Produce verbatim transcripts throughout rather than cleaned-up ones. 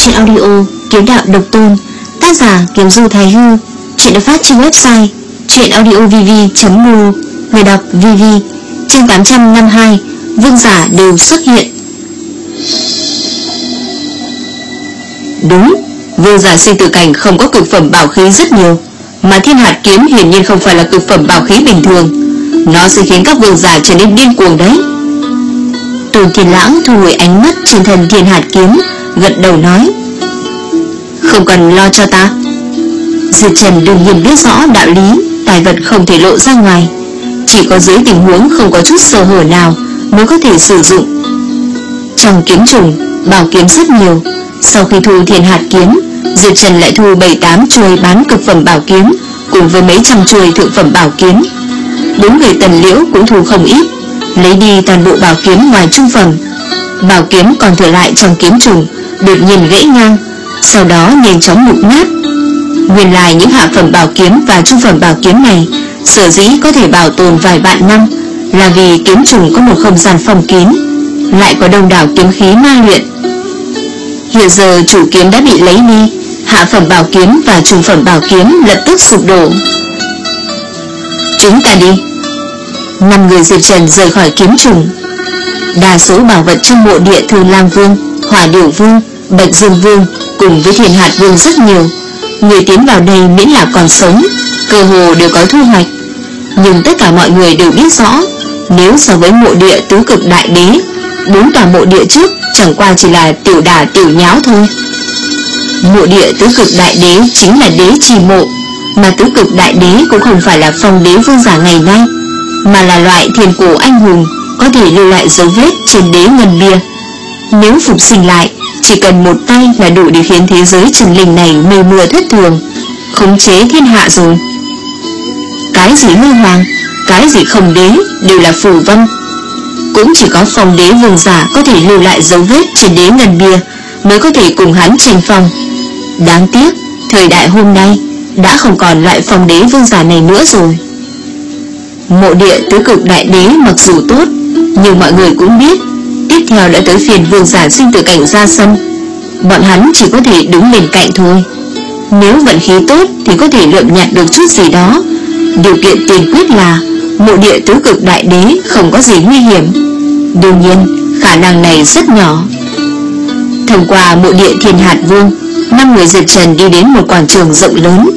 truyện audio Kiếm Đạo Độc Tôn, tác giả Kiếm Du Thái Hư. Truyện được phát trên website truyện audio v v chấm m o, người đọc vê vê. Chương tám trăm năm mươi hai, vương giả đều xuất hiện. Đúng, vương giả sinh tử cảnh không có cực phẩm bảo khí rất nhiều, mà thiên hạt kiếm hiển nhiên không phải là cực phẩm bảo khí bình thường. Nó sẽ khiến các vương giả trở nên điên cuồng đấy. Tôn Thiên Lãng thu hồi ánh mắt trên thân thiên hạt kiếm, gật đầu nói: không cần lo cho ta. Diệp Trần đương nhiên biết rõ đạo lý tài vật không thể lộ ra ngoài, chỉ có dưới tình huống không có chút sơ hở nào mới có thể sử dụng. Trong kiếm trùng, bảo kiếm rất nhiều. Sau khi thu thiên hạt kiếm, Diệp Trần lại thu bảy tám chuôi bán cực phẩm bảo kiếm, cùng với mấy trăm chuôi thượng phẩm bảo kiếm. Bốn người Tần Liễu cũng thu không ít, lấy đi toàn bộ bảo kiếm ngoài trung phẩm. Bảo kiếm còn thừa lại trong kiếm trùng đột nhiên gãy ngang, sau đó nhanh chóng mục nát. Nguyên lai những hạ phẩm bảo kiếm và trung phẩm bảo kiếm này sở dĩ có thể bảo tồn vài vạn năm là vì kiếm trùng có một không gian phong kín, lại có đông đảo kiếm khí ma luyện. Hiện giờ chủ kiếm đã bị lấy đi, hạ phẩm bảo kiếm và trung phẩm bảo kiếm lập tức sụp đổ. Chúng ta đi. Năm người Diệp Trần rời khỏi kiếm trùng. Đa số bảo vật trong mộ địa Thương Lang Vương, Hỏa Điểu Vương, Bạch Dương Vương cùng với Thiên Hạt Vương rất nhiều. Người tiến vào đây miễn là còn sống, cơ hồ đều có thu hoạch. Nhưng tất cả mọi người đều biết rõ, nếu so với mộ địa tứ cực đại đế, bốn tòa mộ địa trước chẳng qua chỉ là tiểu đả tiểu nháo thôi. Mộ địa tứ cực đại đế chính là đế trì mộ, mà tứ cực đại đế cũng không phải là phong đế vương giả ngày nay, mà là loại thiên cổ anh hùng có thể lưu lại dấu vết trên đế ngân bia. Nếu phục sinh lại, chỉ cần một tay là đủ để khiến thế giới trần linh này mây mưa thất thường, khống chế thiên hạ rồi. Cái gì hư hoàng, cái gì không đế đều là phù vân. Cũng chỉ có phong đế vương giả có thể lưu lại dấu vết trên đế ngân bia mới có thể cùng hắn tranh phong. Đáng tiếc, thời đại hôm nay đã không còn loại phong đế vương giả này nữa rồi. Mộ địa tứ cực đại đế mặc dù tốt, nhưng mọi người cũng biết tiếp theo đã tới phiền vương giả sinh tử cảnh ra sân. Bọn hắn chỉ có thể đứng bên cạnh thôi. Nếu vận khí tốt thì có thể lượm nhặt được chút gì đó. Điều kiện tiên quyết là mộ địa tứ cực đại đế không có gì nguy hiểm. Đương nhiên khả năng này rất nhỏ. Thông qua mộ địa Thiên Hạt Vương, năm người Diệp Trần đi đến một quảng trường rộng lớn.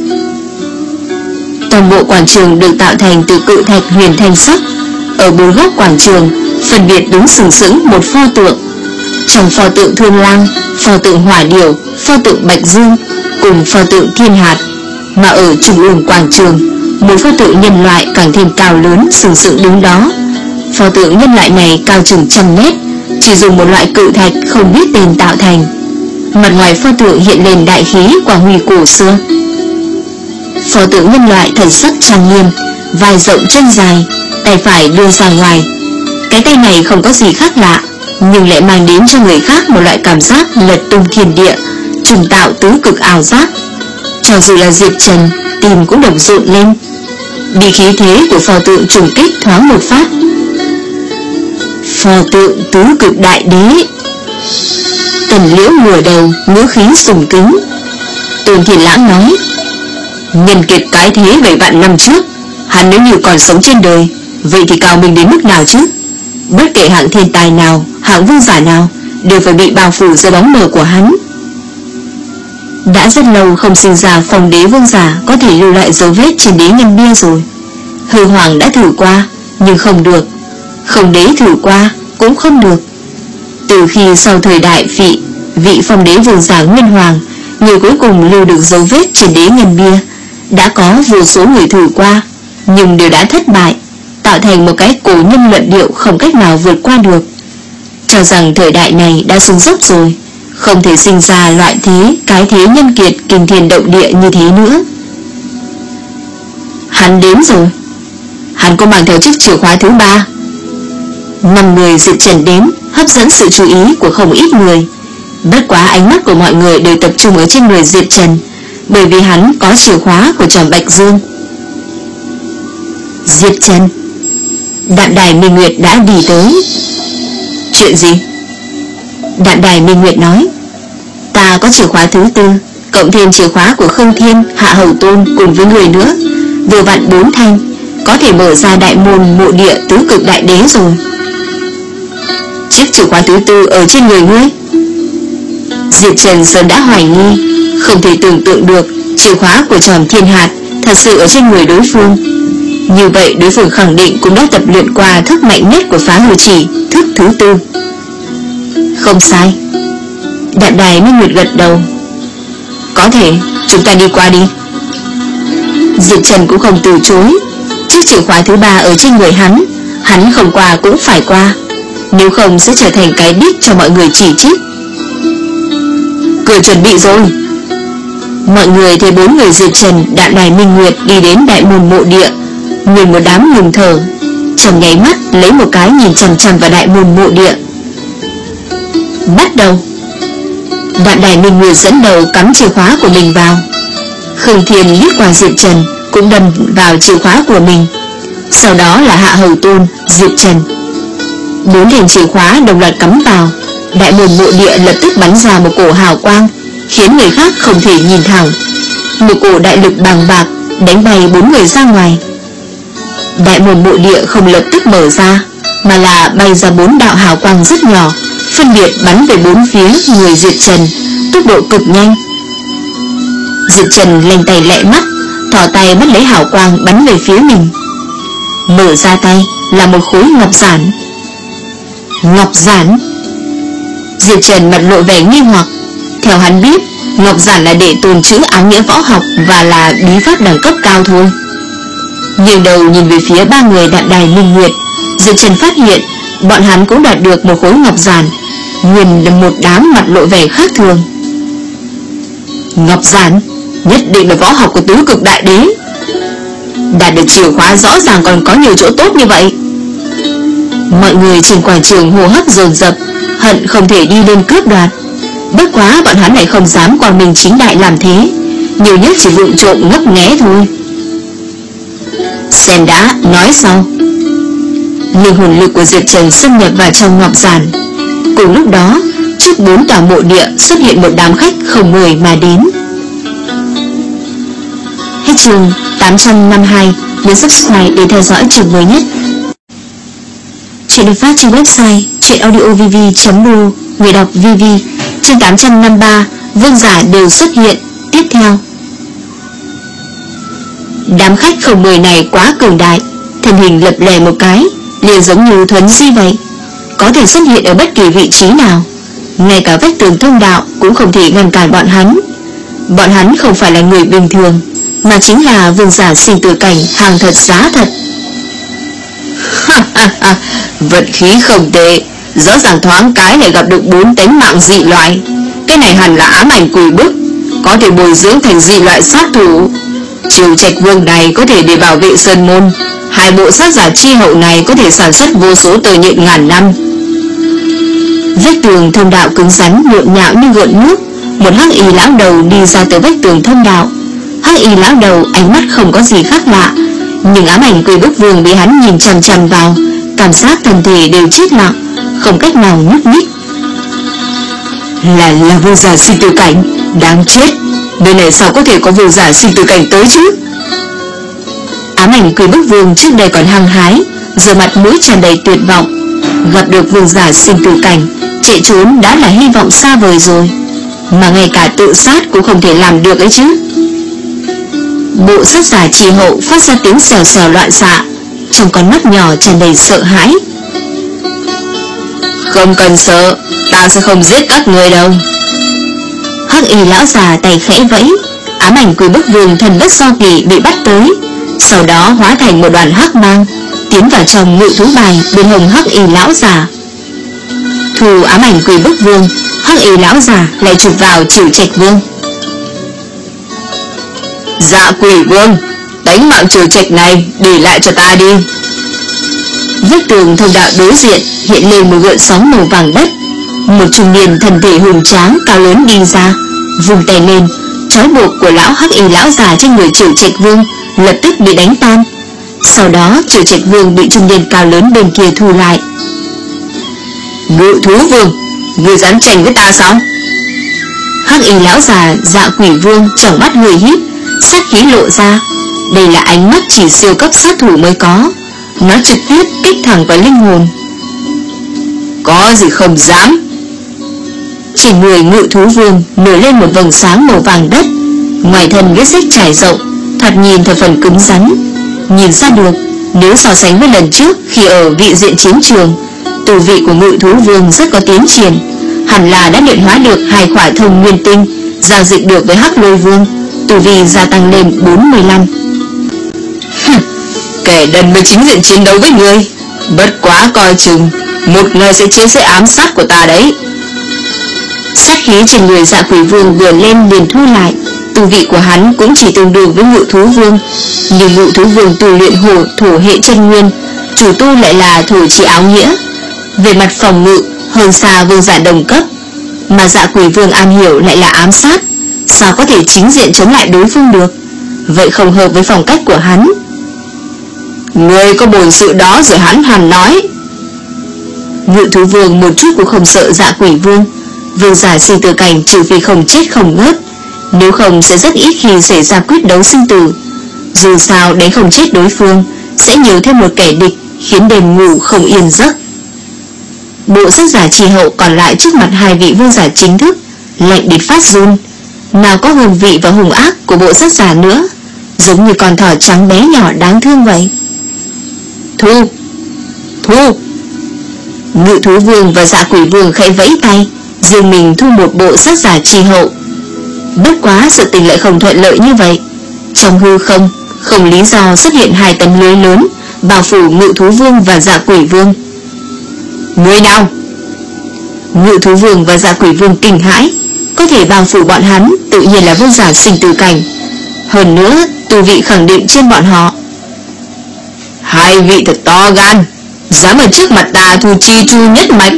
Toàn bộ quảng trường được tạo thành từ cự thạch huyền thanh sắc. Ở bốn góc quảng trường phân biệt đứng sừng sững một pho tượng. Trong pho tượng Thương Lang, pho tượng Hỏa Điểu, pho tượng Bạch Dương cùng pho tượng Thiên Hạt. Mà ở trung ương quảng trường, một pho tượng nhân loại càng thêm cao lớn sừng sững đứng đó. Pho tượng nhân loại này cao chừng trăm mét, chỉ dùng một loại cự thạch không biết tên tạo thành. Mặt ngoài pho tượng hiện lên đại khí quả huy cổ xưa. Pho tượng nhân loại thần sắc trang nghiêm, vai rộng chân dài, tay phải đưa ra ngoài. Cái tay này không có gì khác lạ, nhưng lại mang đến cho người khác một loại cảm giác lật tung thiên địa, trùng tạo tứ cực ảo giác. Cho dù là Diệp Trần, tim cũng đập rộn lên. Bị khí thế của pho tượng trùng kích thoáng một phát. Pho tượng tứ cực đại đế. Tần Liễu ngửa đầu, ngữ khí sùng kính. Tôn Thiên Lãng nói: nhân kiệt cái thế bảy vạn năm trước, hắn nếu như còn sống trên đời, vậy thì cao minh đến mức nào chứ? Bất kể hạng thiên tài nào, hạng vương giả nào, đều phải bị bao phủ dưới bóng mờ của hắn. Đã rất lâu không sinh ra phong đế vương giả có thể lưu lại dấu vết trên đế ngân bia rồi. Hư hoàng đã thử qua, nhưng không được. Không đế thử qua, cũng không được. Từ khi sau thời đại vị vị phong đế vương giả Nguyên Hoàng, người cuối cùng lưu được dấu vết trên đế ngân bia, đã có vô số người thử qua, nhưng đều đã thất bại, tạo thành một cái cổ nhân luận điệu không cách nào vượt qua được. Cho rằng thời đại này đã xuống dốc rồi, không thể sinh ra loại thế cái thế nhân kiệt kinh thiên động địa như thế nữa. Hắn đến rồi. Hắn có mang theo chiếc chìa khóa thứ ba. Năm người Diệp Trần đến, hấp dẫn sự chú ý của không ít người. Bất quá ánh mắt của mọi người đều tập trung ở trên người Diệp Trần, bởi vì hắn có chìa khóa của tròm Bạch Dương. Diệp Trần. Đạm Đài Minh Nguyệt đã đi tới. Chuyện gì? Đạm Đài Minh Nguyệt nói: Ta có chìa khóa thứ tư, cộng thêm chìa khóa của Khương Thiên, Hạ Hầu Tôn cùng với người nữa, vừa vặn bốn thanh, có thể mở ra đại môn mộ địa tứ cực đại đế rồi. Chiếc chìa khóa thứ tư ở trên người ngươi? Diệp Trần sớm đã hoài nghi, không thể tưởng tượng được chìa khóa của Tròm Thiên Hạt thật sự ở trên người đối phương. Như vậy đối phương khẳng định cũng đã tập luyện qua thức mạnh nhất của Phá Hư Chỉ, thức thứ tư. Không sai. Đạm Đài Minh Nguyệt gật đầu. Có thể, chúng ta đi qua đi. Diệp Trần cũng không từ chối. Chiếc chìa khóa thứ ba ở trên người hắn, hắn không qua cũng phải qua, nếu không sẽ trở thành cái đích cho mọi người chỉ trích. Cửa chuẩn bị rồi. Mọi người thấy bốn người Diệp Trần, Đạm Đài Minh Nguyệt đi đến đại môn mộ địa, nguyên một đám ngừng thở, trong nháy mắt lấy một cái nhìn chằm chằm vào đại môn mộ địa. Bắt đầu. Đạm Đài Minh Nguyệt dẫn đầu cắm chìa khóa của mình vào. Khương Thiên liếc qua Diệp Trần, cũng đâm vào chìa khóa của mình. Sau đó là Hạ Hầu Tôn, Diệp Trần. Bốn thanh chìa khóa đồng loạt cắm vào. Đại môn mộ địa lập tức bắn ra một cổ hào quang, khiến người khác không thể nhìn thẳng. Một cổ đại lực bàng bạc đánh bay bốn người ra ngoài. Đại môn mộ địa không lập tức mở ra, mà là bay ra bốn đạo hào quang rất nhỏ, phân biệt bắn về bốn phía người Diệp Trần, tốc độ cực nhanh. Diệp Trần lanh tay lẹ mắt, thò tay bắt lấy hào quang bắn về phía mình. Mở ra tay là một khối ngọc giản. Ngọc giản? Diệp Trần mặt lộ vẻ nghi hoặc. Theo hắn biết, ngọc giản là để tồn trữ áo nghĩa võ học và là bí pháp đẳng cấp cao thôi. Nhưng đầu nhìn về phía ba người Đạm Đài Minh Nguyệt, Diệp Trần phát hiện bọn hắn cũng đạt được một khối ngọc giản, nguyên một đám mặt lộ vẻ khác thường. Ngọc giản nhất định là võ học của tứ cực đại đế. Đạt được chìa khóa rõ ràng còn có nhiều chỗ tốt như vậy. Mọi người trên quảng trường hô hấp dồn dập, hận không thể đi lên cướp đoạt. Bất quá bọn hắn lại không dám quang minh chính đại làm thế, nhiều nhất chỉ vụng trộm ngấp nghé thôi. Xem đã, nói sau. Linh hồn lực của Diệp Trần xâm nhập vào trong ngọc giản. Cùng lúc đó, trước bốn tòa mộ địa xuất hiện một đám khách không mời mà đến. Hết chương tám trăm năm mươi hai. Nhấn subscribe để theo dõi chương mới nhất. Chuyện được phát trên website chuyenaudiovv chấm ru. Người đọc vê vê. Chương tám trăm năm mươi ba. Vương giả đều xuất hiện. Tiếp theo. Đám khách không mời này quá cường đại, thân hình lập lè một cái liền giống như thuấn di vậy, có thể xuất hiện ở bất kỳ vị trí nào. Ngay cả vách tường thông đạo cũng không thể ngăn cản bọn hắn. Bọn hắn không phải là người bình thường, mà chính là vương giả sinh tử cảnh hàng thật giá thật. Vận khí không tệ, rõ ràng thoáng cái lại gặp được bốn tánh mạng dị loại. Cái này hẳn là ám ảnh quỷ bức, có thể bồi dưỡng thành dị loại sát thủ. Triều Trạch Vương này có thể để bảo vệ sơn môn, hai bộ sát giả chi hậu này có thể sản xuất vô số tờ nhện ngàn năm. Vách tường thông đạo cứng rắn nhộn nhạo như gợn nước. Một hắc y lão đầu đi ra từ vách tường thông đạo. Hắc y lão đầu ánh mắt không có gì khác lạ, nhưng ám ảnh quỷ bức vương bị hắn nhìn chằm chằm vào, cảm giác thân thể đều chết lặng, không cách nào nhúc nhích. Là là vương giả sinh tử cảnh, đáng chết. Nơi này sao có thể có vương giả sinh tử cảnh tới chứ? Ám ảnh quỷ bức vương trước đây còn hăng hái, giờ mặt mũi tràn đầy tuyệt vọng. Gặp được vương giả sinh tử cảnh, chạy trốn đã là hy vọng xa vời rồi, mà ngay cả tự sát cũng không thể làm được ấy chứ. Bộ sát giả trì hậu phát ra tiếng xèo xèo loạn xạ, trong con mắt nhỏ tràn đầy sợ hãi. Không cần sợ, ta sẽ không giết các người đâu. Hắc y lão già tay khẽ vẫy, ám ảnh quỷ bức vương thần bất do kỳ bị bắt tới, sau đó hóa thành một đoàn hắc mang, tiến vào trong ngự thú bài bên hông hắc y lão già. Thù ám ảnh quỷ bức vương, hắc y lão già lại chụp vào Triều Trạch Vương. Dạ quỷ vương, đánh mạng Triều Trạch này để lại cho ta đi. Vách tường thông đạo đối diện hiện lên một gợn sóng màu vàng đất. Một trung niên thân thể hùng tráng cao lớn đi ra, vùng tay lên, trói buộc của lão hắc y lão già trên người Triều Trạch Vương lập tức bị đánh tan. Sau đó Triều Trạch Vương bị trung niên cao lớn bên kia thu lại. Ngự thú vương, ngươi dám tranh với ta sao? Hắc y lão già Dạ Quỷ Vương tròng mắt hơi híp, sát khí lộ ra. Đây là ánh mắt chỉ siêu cấp sát thủ mới có, nó trực tiếp kích thẳng vào linh hồn. Có gì không dám? Trên người Ngự Thú Vương nổi lên một vầng sáng màu vàng đất, ngoài thân vết rách trải rộng, thoạt nhìn thật phần cứng rắn. Nhìn ra được, nếu so sánh với lần trước khi ở vị diện chiến trường, tu vị của Ngự Thú Vương rất có tiến triển, hẳn là đã luyện hóa được hai khỏa thông nguyên tinh, giao dịch được với Hắc Lôi Vương, tu vi gia tăng lên bốn mươi lăm. Kẻ đần với chính diện chiến đấu với ngươi, bất quá coi chừng một ngày sẽ chế sẽ ám sát của ta đấy. Sát khí trên người Dạ Quỷ Vương vừa lên liền thu lại. Tu vị của hắn cũng chỉ tương đương với Ngự Thú Vương, nhưng Ngự Thú Vương tu luyện hổ thổ hệ chân nguyên, chủ tu lại là thổ chi áo nghĩa, về mặt phòng ngự hơn xa vương giả đồng cấp, mà Dạ Quỷ Vương am hiểu lại là ám sát, sao có thể chính diện chống lại đối phương được? Vậy không hợp với phong cách của hắn. Người có bổn sự đó rồi hắn hẳn nói. Ngự Thú Vương một chút cũng không sợ Dạ Quỷ Vương. Vương giả sinh tử cảnh trừ phi không chết không ngớt, nếu không sẽ rất ít khi xảy ra quyết đấu sinh tử. Dù sao đánh không chết đối phương sẽ nhiều thêm một kẻ địch, khiến đêm ngủ không yên giấc. Bộ sắc giả trì hậu còn lại trước mặt hai vị vương giả chính thức, lạnh đến phát run. Nào có hương vị và hung ác của bộ sắc giả nữa, giống như con thỏ trắng bé nhỏ đáng thương vậy. Thu! Thu! Ngự Thú Vương và Dạ Quỷ Vương khẽ vẫy tay, riêng mình thu một bộ sắc giả trì hậu. Bất quá sự tình lại không thuận lợi như vậy. Trong hư không, không lý do xuất hiện hai tấm lưới lớn bao phủ Ngự Thú Vương và Dạ Quỷ Vương. Người nào? Ngự Thú Vương và Dạ Quỷ Vương kinh hãi. Có thể bao phủ bọn hắn tự nhiên là vương giả sinh tử cảnh, hơn nữa tu vị khẳng định trên bọn họ. Hai vị thật to gan, dám ở trước mặt ta thu chi chu nhất mạch.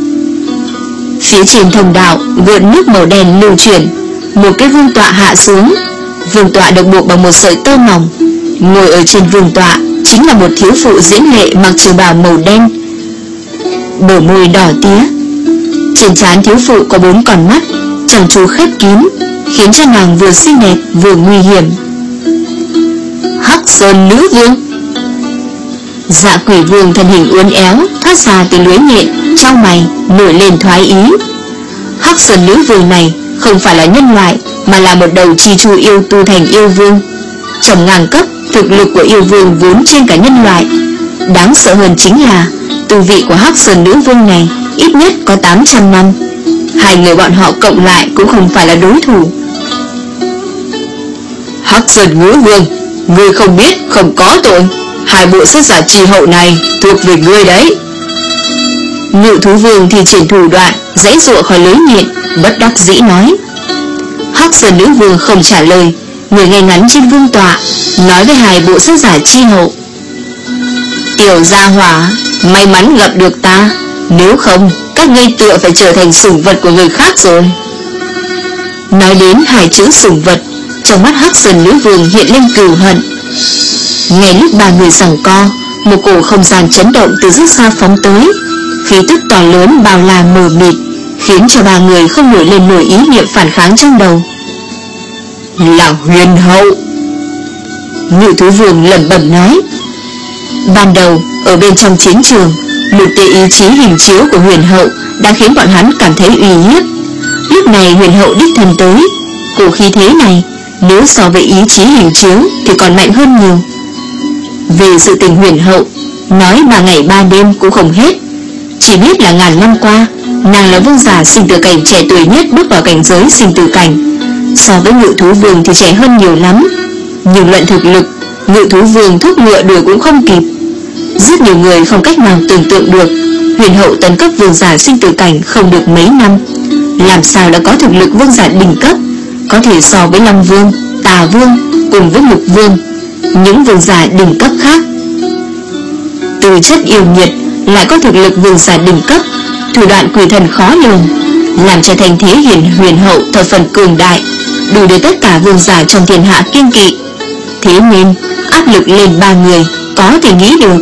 Phía trên thông đạo vượn nước màu đen lưu chuyển, một cái vương tọa hạ xuống. Vương tọa được buộc bằng một sợi tơ mỏng. Ngồi ở trên vương tọa chính là một thiếu phụ diễm lệ mặc trường bào màu đen, bờ môi đỏ tía. Trên trán thiếu phụ có bốn con mắt chăm chú khép kín, khiến cho nàng vừa xinh đẹp vừa nguy hiểm. Hắc Sơn Nữ Vương. Dạ Quỷ Vương thân hình uốn éo thoát ra từ lưới nhện, trong mày nổi lên thoái ý. Hắc Sơn Nữ Vương này không phải là nhân loại, mà là một đầu chi chu yêu tu thành yêu vương. Trong ngang cấp, thực lực của yêu vương vốn trên cả nhân loại. Đáng sợ hơn chính là tu vị của Hắc Sơn Nữ Vương này ít nhất có tám trăm năm. Hai người bọn họ cộng lại cũng không phải là đối thủ. Hắc Sơn Nữ Vương, ngươi không biết không có tội, hai bộ sắc giả trì hậu này thuộc về ngươi đấy. Ngự Thú Vương thì triển thủ đoạn giãy giụa khỏi lưới nhện, bất đắc dĩ nói. Hắc Sơn Nữ Vương không trả lời, người ngay ngắn trên vương tọa nói với hai bộ sắc giả chi hậu. Tiểu gia hỏa, may mắn gặp được ta, nếu không các ngươi tựa phải trở thành sủng vật của người khác rồi. Nói đến hai chữ sủng vật, trong mắt Hắc Sơn Nữ Vương hiện lên cừu hận. Ngay lúc ba người giằng co, một cổ không gian chấn động từ rất xa phóng tới, khí tức to lớn bao la mờ mịt, khiến cho ba người không nổi lên nổi ý niệm phản kháng trong đầu. Là Huyền Hậu. Ngự Thú Vương lẩm bẩm nói. Ban đầu ở bên trong chiến trường, một tia ý chí hình chiếu của Huyền Hậu đã khiến bọn hắn cảm thấy uy hiếp. Lúc này Huyền Hậu đích thân tới, cổ khí thế này nếu so với ý chí hình chiếu thì còn mạnh hơn nhiều. Về sự tình Huyền Hậu, nói ba ngày ba đêm cũng không hết. Chỉ biết là ngàn năm qua, nàng là vương giả sinh tử cảnh trẻ tuổi nhất bước vào cảnh giới sinh tử cảnh. So với Ngự Thú Vương thì trẻ hơn nhiều lắm, nhưng luận thực lực, Ngự Thú Vương thúc ngựa đuổi cũng không kịp. Rất nhiều người không cách nào tưởng tượng được Huyền Hậu tấn cấp vương giả sinh tử cảnh không được mấy năm, làm sao đã có thực lực vương giả đỉnh cấp, có thể so với Long Vương, Tà Vương cùng với Mục Vương, những vương giả đỉnh cấp khác. Từ chất yêu nhiệt lại có thực lực vương giả đỉnh cấp, thủ đoạn quỷ thần khó lường, làm cho thành thế hiển Huyền Hậu thập phần cường đại, đủ để tất cả vương giả trong thiên hạ kiêng kỵ. Thế nên áp lực lên ba người có thể nghĩ được.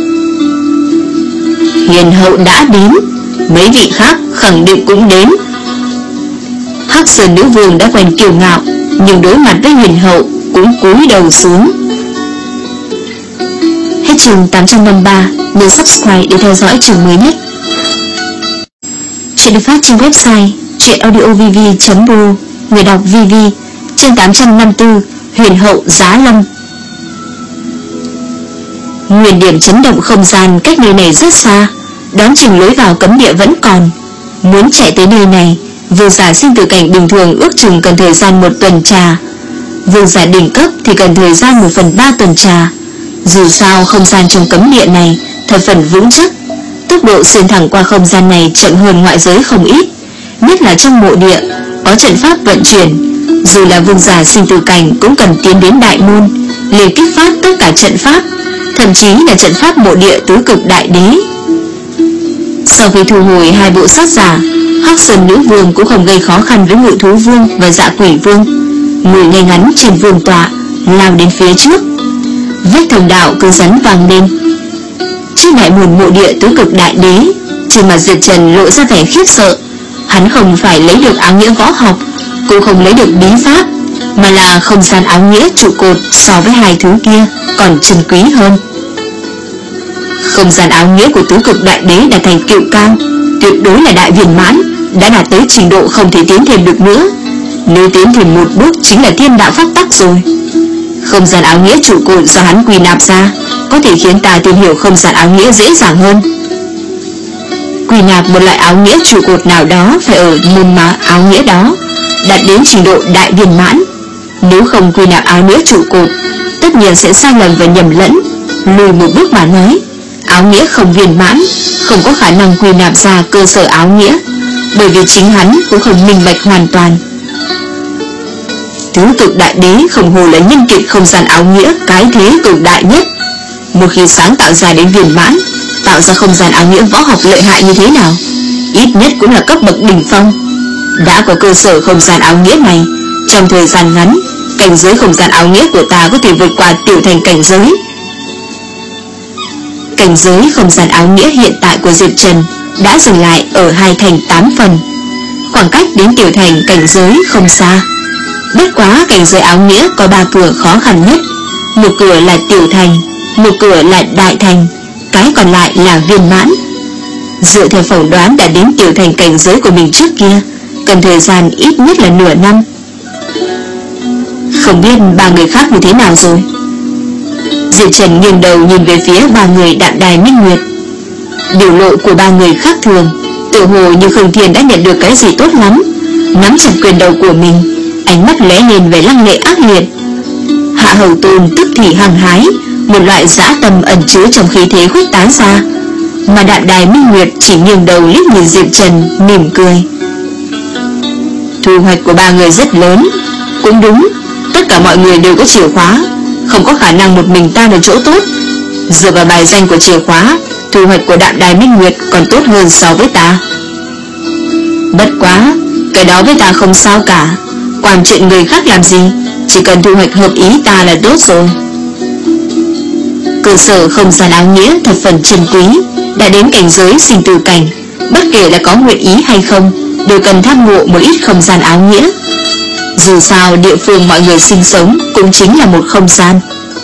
Huyền Hậu đã đến, mấy vị khác khẳng định cũng đến. Hắc Sơn nữ vương đã quen kiêu ngạo, nhưng đối mặt với huyền hậu cũng cúi đầu xuống. Hết chương tám trăm năm mươi ba. Nhớ subscribe để theo dõi chương mới nhất. Chuyện được phát trên website truyệnaudiovv chấm ru. Người đọc vê vê. Chương tám trăm năm mươi tư. Huyền hậu Giá Lâm. Nguyên điểm chấn động không gian cách nơi này rất xa, đón chừng lối vào cấm địa vẫn còn. Muốn chạy tới nơi này, vương giả sinh tử cảnh bình thường ước chừng cần thời gian một tuần trà, vương giả đỉnh cấp thì cần thời gian một phần ba tuần trà. Dù sao không gian trong cấm địa này thập phần vững chắc, tốc độ xuyên thẳng qua không gian này chậm hơn ngoại giới không ít, nhất là trong mộ địa có trận pháp vận chuyển. Dù là vương giả sinh tử cảnh cũng cần tiến đến đại môn, liền kích phát tất cả trận pháp, thậm chí là trận pháp mộ địa tứ cực đại đế. Sau khi thu hồi hai bộ sát giả, Hắc Sơn nữ vương cũng không gây khó khăn với Ngự thú vương và Dạ quỷ vương, ngồi ngay ngắn trên vương tọa lao đến phía trước. Vết thông đạo cứ rắn vang lên. Trước đại môn mộ địa tứ cực đại đế, trên mặt Diệp Trần lộ ra vẻ khiếp sợ. Hắn không phải lấy được áo nghĩa võ học, cũng không lấy được bí pháp, mà là không gian áo nghĩa trụ cột so với hai thứ kia còn chân quý hơn. Không gian áo nghĩa của tứ cực đại đế đã thành cựu cao, tuyệt đối là đại viên mãn, đã đạt tới trình độ không thể tiến thêm được nữa. Nếu tiến thêm một bước chính là thiên đạo pháp tắc rồi. Không gian áo nghĩa trụ cột do hắn quy nạp ra có thể khiến ta tìm hiểu không gian áo nghĩa dễ dàng hơn. Quy nạp một loại áo nghĩa trụ cột nào đó phải ở môn má áo nghĩa đó đạt đến trình độ đại viên mãn. Nếu không quy nạp áo nghĩa trụ cột, tất nhiên sẽ sai lầm và nhầm lẫn. Lùi một bước mà nói, áo nghĩa không viên mãn, không có khả năng quy nạp ra cơ sở áo nghĩa, bởi vì chính hắn cũng không minh bạch hoàn toàn. Tứ cực đại đế không hồ là nhân kiệt không gian áo nghĩa cái thế cực đại nhất. Một khi sáng tạo ra đến viên mãn, tạo ra không gian áo nghĩa võ học lợi hại như thế nào, ít nhất cũng là cấp bậc đỉnh phong. Đã có cơ sở không gian áo nghĩa này, trong thời gian ngắn, cảnh giới không gian áo nghĩa của ta có thể vượt qua tiểu thành cảnh giới. Cảnh giới không gian áo nghĩa hiện tại của Diệp Trần đã dừng lại ở hai thành tám phần, khoảng cách đến tiểu thành cảnh giới không xa. Bất quá cảnh giới áo nghĩa có ba cửa khó khăn nhất, một cửa là tiểu thành, một cửa là đại thành, cái còn lại là viên mãn. Dựa theo phỏng đoán đã đến tiểu thành cảnh giới của mình trước kia, cần thời gian ít nhất là nửa năm. Không biết ba người khác như thế nào rồi. Diệp Trần nghiêng đầu nhìn về phía ba người Đạm Đài Minh Nguyệt. Biểu lộ của ba người khác thường, tự hồ như Khương Thiên đã nhận được cái gì tốt lắm, nắm chặt quyền đầu của mình, ánh mắt lóe lên về lăng lệ ác liệt. Hạ Hầu Tôn tức thì hăng hái, một loại dã tâm ẩn chứa trong khí thế khuếch tán ra, mà Đạm Đài Minh Nguyệt chỉ nghiêng đầu liếc nhìn Diệp Trần mỉm cười. Thu hoạch của ba người rất lớn. Cũng đúng, tất cả mọi người đều có chìa khóa, không có khả năng một mình ta được chỗ tốt. Dựa vào bài danh của chìa khóa, thu hoạch của Đạm Đài Minh Nguyệt còn tốt hơn so với ta. Bất quá, cái đó với ta không sao cả, quản chuyện người khác làm gì, chỉ cần thu hoạch hợp ý ta là tốt rồi. Cơ sở không gian áo nghĩa thật phần chân quý, đã đến cảnh giới sinh tử cảnh, bất kể là có nguyện ý hay không, đều cần tham ngộ một ít không gian áo nghĩa. Dù sao địa phương mọi người sinh sống cũng chính là một không gian.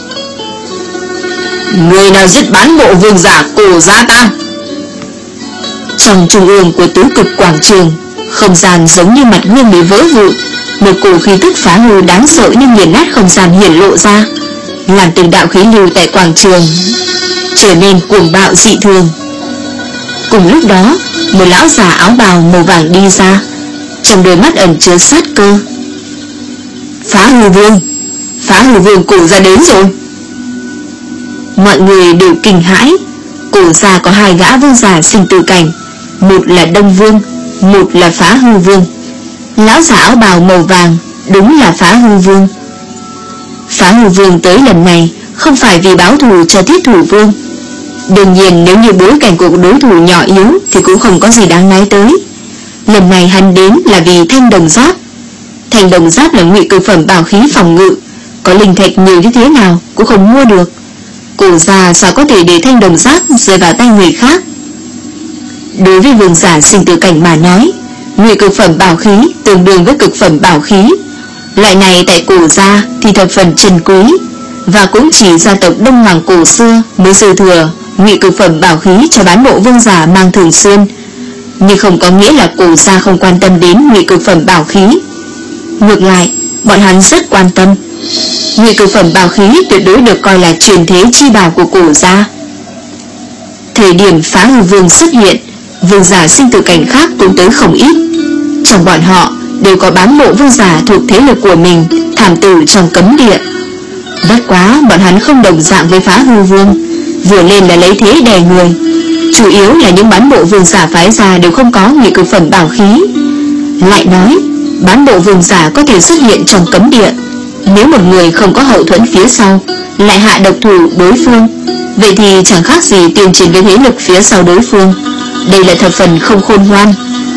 Người nào giết bán bộ vương giả cổ gia ta? Trong trung ương của tứ cực quảng trường, không gian giống như mặt gương bị vỡ vụn, một cổ khí tức phá hư đáng sợ như nghiền nát không gian hiển lộ ra, làm từng đạo khí lưu tại quảng trường trở nên cuồng bạo dị thường. Cùng lúc đó, một lão già áo bào màu vàng đi ra, trong đôi mắt ẩn chứa sát cơ. Phá hư vương, phá hư vương cổ gia đến rồi. Mọi người đều kinh hãi. Cổ gia có hai gã vương giả sinh tử cảnh, một là Đông Vương, một là Phá hư vương. Lão già áo bào màu vàng đúng là Phá hư vương. Phá hư vương tới lần này không phải vì báo thù cho Thiết Thủ vương. Đương nhiên nếu như bối cảnh của đối thủ nhỏ yếu thì cũng không có gì đáng nói tới. Lần này hắn đến là vì thanh đồng giáp. Thanh đồng giáp là ngụy cực phẩm bảo khí phòng ngự, có linh thạch nhiều như thế nào cũng không mua được. Cổ già sao có thể để thanh đồng giáp rơi vào tay người khác. Đối với vương giả sinh tử cảnh mà nói, Ngụy cực phẩm bảo khí tương đương với cực phẩm bảo khí. Loại này tại cổ gia thì thập phần trân quý, và cũng chỉ gia tộc Đông Hoàng cổ xưa mới dư thừa ngụy cực phẩm bảo khí cho bán bộ vương giả mang thường xuyên. Nhưng không có nghĩa là cổ gia không quan tâm đến ngụy cực phẩm bảo khí. Ngược lại, bọn hắn rất quan tâm. Ngụy cực phẩm bảo khí tuyệt đối được coi là truyền thế chi bảo của cổ gia. Thời điểm Phá Hư Vương xuất hiện, vương giả sinh tử cảnh khác cũng tới không ít. Trong bọn họ đều có bán bộ vương giả thuộc thế lực của mình, thảm tử trong cấm địa. Bất quá bọn hắn không đồng dạng với Phá Hư Vương, vừa lên là lấy thế đè người. Chủ yếu là những bán bộ vương giả phái ra đều không có ngụy cực phẩm bảo khí. Lại nói, bán bộ vương giả có thể xuất hiện trong cấm địa, nếu một người không có hậu thuẫn phía sau lại hạ độc thủ đối phương, vậy thì chẳng khác gì tiền chiến với thế lực phía sau đối phương. Đây là thập phần không khôn ngoan.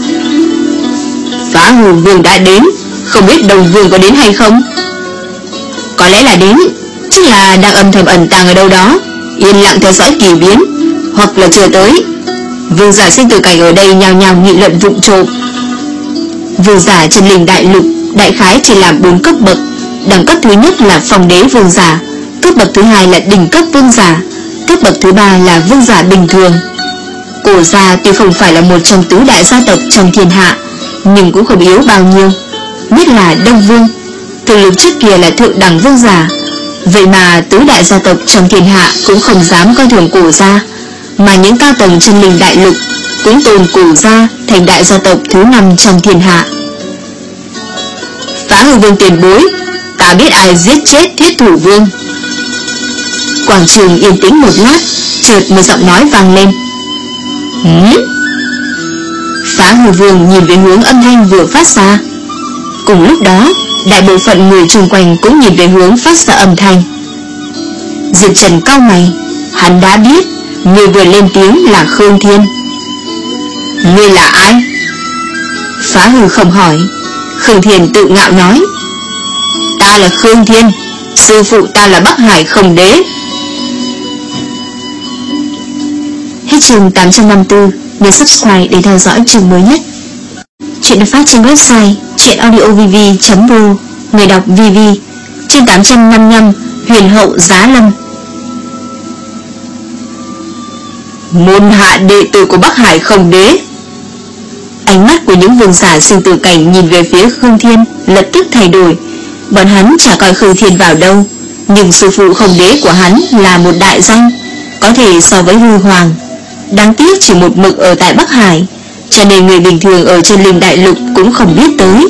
Phá Hư Vương đã đến, không biết Đồng Vương có đến hay không? Có lẽ là đến, chắc là đang âm thầm ẩn tàng ở đâu đó, yên lặng theo dõi kỳ biến, hoặc là chưa tới. Vương giả sinh tử cảnh ở đây nhào nhào nghị luận vụng trộm. Vương giả chân linh đại lục đại khái chỉ làm bốn cấp bậc. Đẳng cấp thứ nhất là phong đế vương giả, cấp bậc thứ hai là đỉnh cấp vương giả, cấp bậc thứ ba là vương giả bình thường. Cổ gia tuy không phải là một trong tứ đại gia tộc trong thiên hạ, nhưng cũng không yếu bao nhiêu. Nhất là Đông Vương, thực lực trước kia là thượng đẳng vương giả. Vậy mà tứ đại gia tộc trong thiên hạ cũng không dám coi thường cổ gia, mà những cao tầng chân linh đại lục cũng tôn cổ gia thành đại gia tộc thứ năm trong thiên hạ. Phá Hư Vương tiền bối, ta biết ai giết chết Thiết Thủ Vương. Quảng trường yên tĩnh một lát, chợt một giọng nói vang lên. Hứ? Phá Hư Vương nhìn về hướng âm thanh vừa phát ra. Cùng lúc đó, đại bộ phận người chung quanh cũng nhìn về hướng phát ra âm thanh. Diệp Trần cau mày, hắn đã biết người vừa lên tiếng là Khương Thiên. Ngươi là ai? Phá Hư không hỏi. Khương Thiên tự ngạo nói, ta là Khương Thiên, sư phụ ta là Bắc Hải Không Đế. Hết chương tám trăm năm mươi tư. Nhớ subscribe để theo dõi chương mới nhất. Chuyện được phát trên website chuyenaudiovv chấm ru. Người đọc vê vê. Chương tám trăm năm mươi lăm. Huyền hậu Giá Lâm. Môn hạ đệ tử của Bắc Hải Không Đế. Ánh mắt của những vương giả sinh tử cảnh nhìn về phía Khương Thiên lập tức thay đổi. Bọn hắn chả coi Khương Thiên vào đâu, nhưng sư phụ Không Đế của hắn là một đại danh, có thể so với Hư Hoàng. Đáng tiếc chỉ một mực ở tại Bắc Hải, cho nên người bình thường ở trên linh đại lục cũng không biết tới.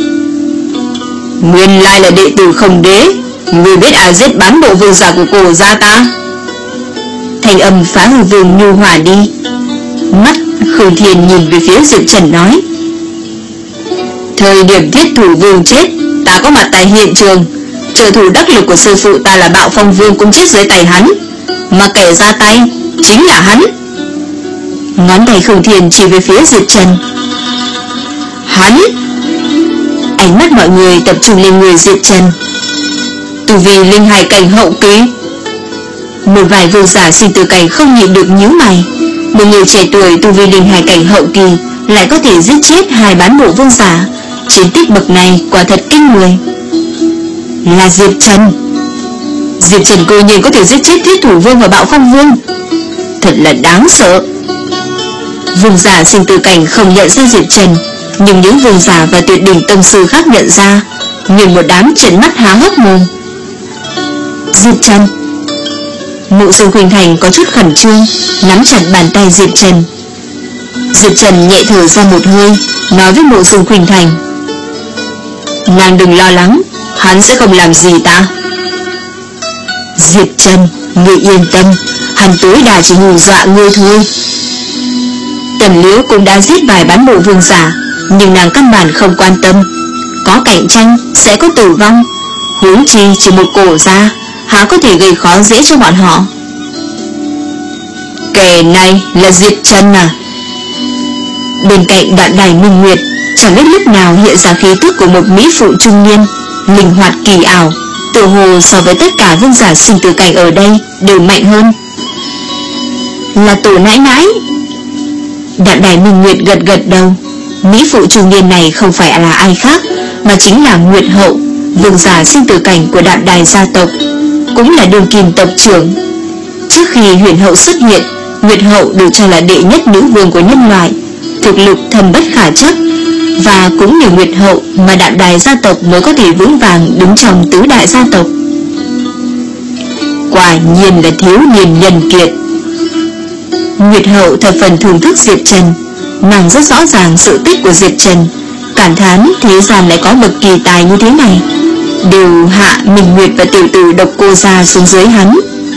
Nguyên lai là đệ tử Không Đế, người biết ai giết bán bộ vương giả của cổ gia ta? Thành âm Phá Hư Vương nhu hòa đi. Mắt Khương Thiên nhìn về phía Diệp Trần nói, thời điểm Thiết Thủ Vương chết, ta có mặt tại hiện trường. Trợ thủ đắc lực của sư phụ ta là Bạo Phong Vương cũng chết dưới tay hắn, mà kẻ ra tay chính là hắn. Ngón tay Khương Thiên chỉ về phía Diệp Trần. Hắn? Ánh mắt mọi người tập trung lên người Diệp Trần. Tu vi linh hải cảnh hậu kỳ. Một vài vương giả sinh tử cảnh không nhịn được nhíu mày. Một người trẻ tuổi tu vi linh hải cảnh hậu kỳ lại có thể giết chết hai bán bộ vương giả, chiến tích bậc này quả thật kinh người. Là Diệp Trần. Diệp Trần cô nhiên có thể giết chết Thiết Thủ Vương và Bạo Phong Vương, thật là đáng sợ. Vương giả sinh tử cảnh không nhận ra Diệp Trần, nhưng những vương giả và tuyệt đỉnh tông sư khác nhận ra, nhìn một đám trợn mắt há hốc mồm. Diệp Trần. Mộ Dương Khuynh Thành có chút khẩn trương, nắm chặt bàn tay Diệp Trần. Diệp Trần nhẹ thở ra một hơi, nói với Mộ Dương Khuynh Thành, nàng đừng lo lắng, hắn sẽ không làm gì ta. Diệp Trần, ngươi yên tâm, hắn tối đa chỉ hù dọa ngươi thôi. Tần Liễu cũng đã giết vài bán bộ vương giả, nhưng nàng căn bản không quan tâm. Có cạnh tranh sẽ có tử vong, huống chi chỉ một cổ gia, há có thể gây khó dễ cho bọn họ. Kẻ này là Diệp Trần à? Bên cạnh Đoạn Đài Minh Nguyệt chẳng biết lúc nào hiện ra khí tức của một mỹ phụ trung niên, linh hoạt kỳ ảo, tự hồ so với tất cả vương giả sinh tử cảnh ở đây đều mạnh hơn. Là Tổ nãi nãi. Đoạn Đài Minh Nguyệt gật gật đầu. Mỹ phụ trung niên này không phải là ai khác, mà chính là Nguyệt Hậu, vương giả sinh tử cảnh của Đạm Đài gia tộc, cũng là đương kim tộc trưởng. Trước khi Huyền Hậu xuất hiện, Nguyệt Hậu được cho là đệ nhất nữ vương của nhân loại, thực lực thâm bất khả chấp, và cũng nhờ Nguyệt Hậu mà Đạm Đài gia tộc mới có thể vững vàng đứng trong tứ đại gia tộc. Quả nhiên là thiếu niên nhân kiệt. Nguyệt Hậu thập phần thưởng thức Diệp Trần, nàng rất rõ ràng sự tích của Diệp Trần, cảm thán thế gian lại có bậc kỳ tài như thế này, đều hạ Minh Nguyệt và tiểu tử Độc Cô gia xuống dưới hắn.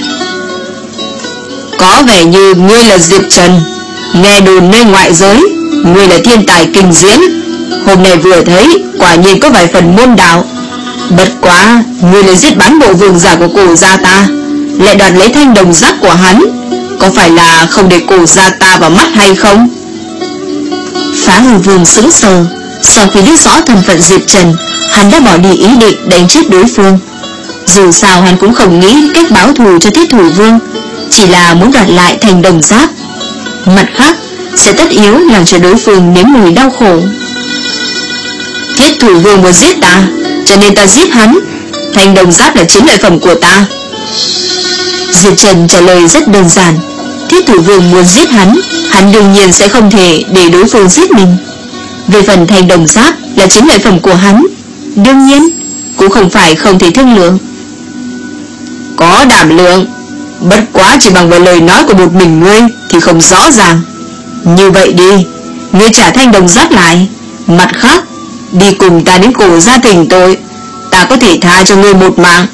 Có vẻ như ngươi là Diệp Trần, nghe đồn nơi ngoại giới ngươi là thiên tài kinh diễn, hôm nay vừa thấy quả nhiên có vài phần môn đạo. Bất quá ngươi lại giết bán bộ vương giả của cổ gia ta, lại đoạt lấy thanh đồng giáp của hắn, có phải là không để cổ gia ta vào mắt hay không? Phá Hư Vương sững sờ. Sau khi biết rõ thân phận Diệp Trần, hắn đã bỏ đi ý định đánh chết đối phương. Dù sao hắn cũng không nghĩ cách báo thù cho Thiết Thủ Vương, chỉ là muốn đoạt lại thành đồng giáp. Mặt khác sẽ tất yếu làm cho đối phương nếm mùi đau khổ. Thiết Thủ Vương muốn giết ta, cho nên ta giết hắn. Thành đồng giáp là chiến lợi phẩm của ta. Diệp Trần trả lời rất đơn giản. Thiết Thủ Vương muốn giết hắn, hắn đương nhiên sẽ không thể để đối phương giết mình. Về phần thành đồng giáp là chiến lợi phẩm của hắn, đương nhiên cũng không phải không thể thương lượng. Có đảm lượng, bất quá chỉ bằng vào lời nói của một mình ngươi thì không rõ ràng. Như vậy đi, ngươi trả thanh đồng giáp lại, mặt khác đi cùng ta đến cổ gia thỉnh tội, ta có thể tha cho ngươi một mạng.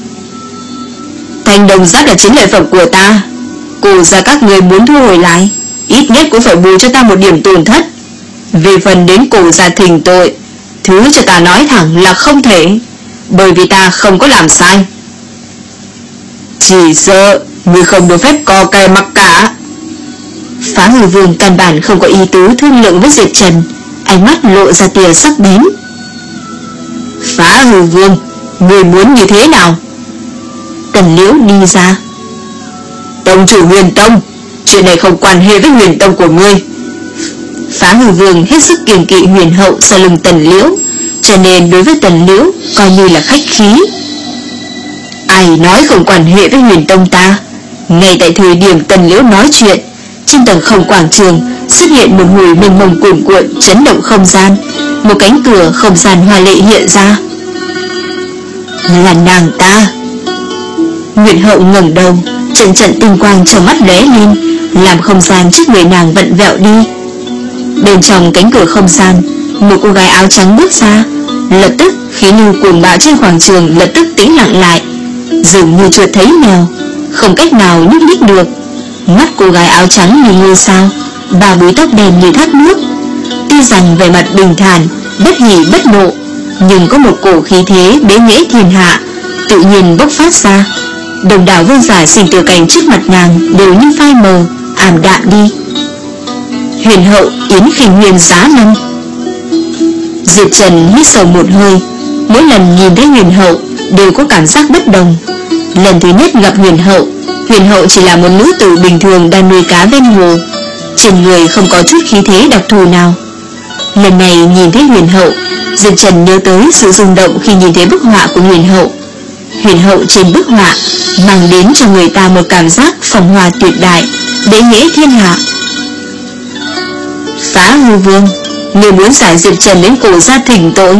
Thanh đồng giáp là chiến lợi phẩm của ta, cổ gia các ngươi muốn thu hồi lại, ít nhất cũng phải bù cho ta một điểm tổn thất. Về phần đến cổ gia thỉnh tội, thứ cho ta nói thẳng là không thể, bởi vì ta không có làm sai. Chỉ sợ ngươi không được phép co cày mặc cả. Phá Hư Vương căn bản không có ý tứ thương lượng với Diệp Trần, ánh mắt lộ ra tia sắc bén. Phá Hư Vương, ngươi muốn như thế nào? Tần Liễu đi ra. Tông chủ Huyền Tông, chuyện này không quan hệ với Huyền Tông của ngươi. Phá Hư Vương hết sức kiêng kỵ Huyền Hậu sau lưng Tần Liễu, cho nên đối với Tần Liễu coi như là khách khí. Ai nói không quan hệ với Huyền Tông ta? Ngay tại thời điểm Tần Liễu nói chuyện, trên tầng không quảng trường xuất hiện một hồi mênh mông cuồn cuộn chấn động không gian, một cánh cửa không gian hoa lệ hiện ra. Là nàng ta. Nguyệt Hậu ngẩng đầu, trận trận tinh quang trong mắt lóe lên, làm không gian trước người nàng vặn vẹo đi. Bên trong cánh cửa không gian, một cô gái áo trắng bước ra, lập tức khí lưu cuồng bạo trên quảng trường lập tức tĩnh lặng lại, dường như chuột thấy mèo, không cách nào nhúc nhích được. Mắt cô gái áo trắng như ngôi sao, ba búi tóc đen như thác nước. Tuy rằng về mặt bình thản, bất hỉ bất nộ, nhưng có một cổ khí thế bế nghệ thiên hạ tự nhiên bốc phát ra. Đồng đảo vương giả sinh tử cảnh trước mặt nàng đều như phai mờ, ảm đạm đi. Huyền Hậu Yến Khinh Huyền giá lâm. Diệp Trần hít sâu một hơi, mỗi lần nhìn thấy Huyền Hậu đều có cảm giác bất đồng. Lần thứ nhất gặp Huyền Hậu, Huyền Hậu chỉ là một nữ tử bình thường đang nuôi cá ven hồ, trên người không có chút khí thế đặc thù nào. Lần này nhìn thấy Huyền Hậu, Diệp Trần nhớ tới sự rung động khi nhìn thấy bức họa của Huyền Hậu. Huyền Hậu trên bức họa mang đến cho người ta một cảm giác phong hoa tuyệt đại, đế nghĩa thiên hạ. Phá Hư Vương, người muốn giải Diệp Trần đến cổ gia thỉnh tội.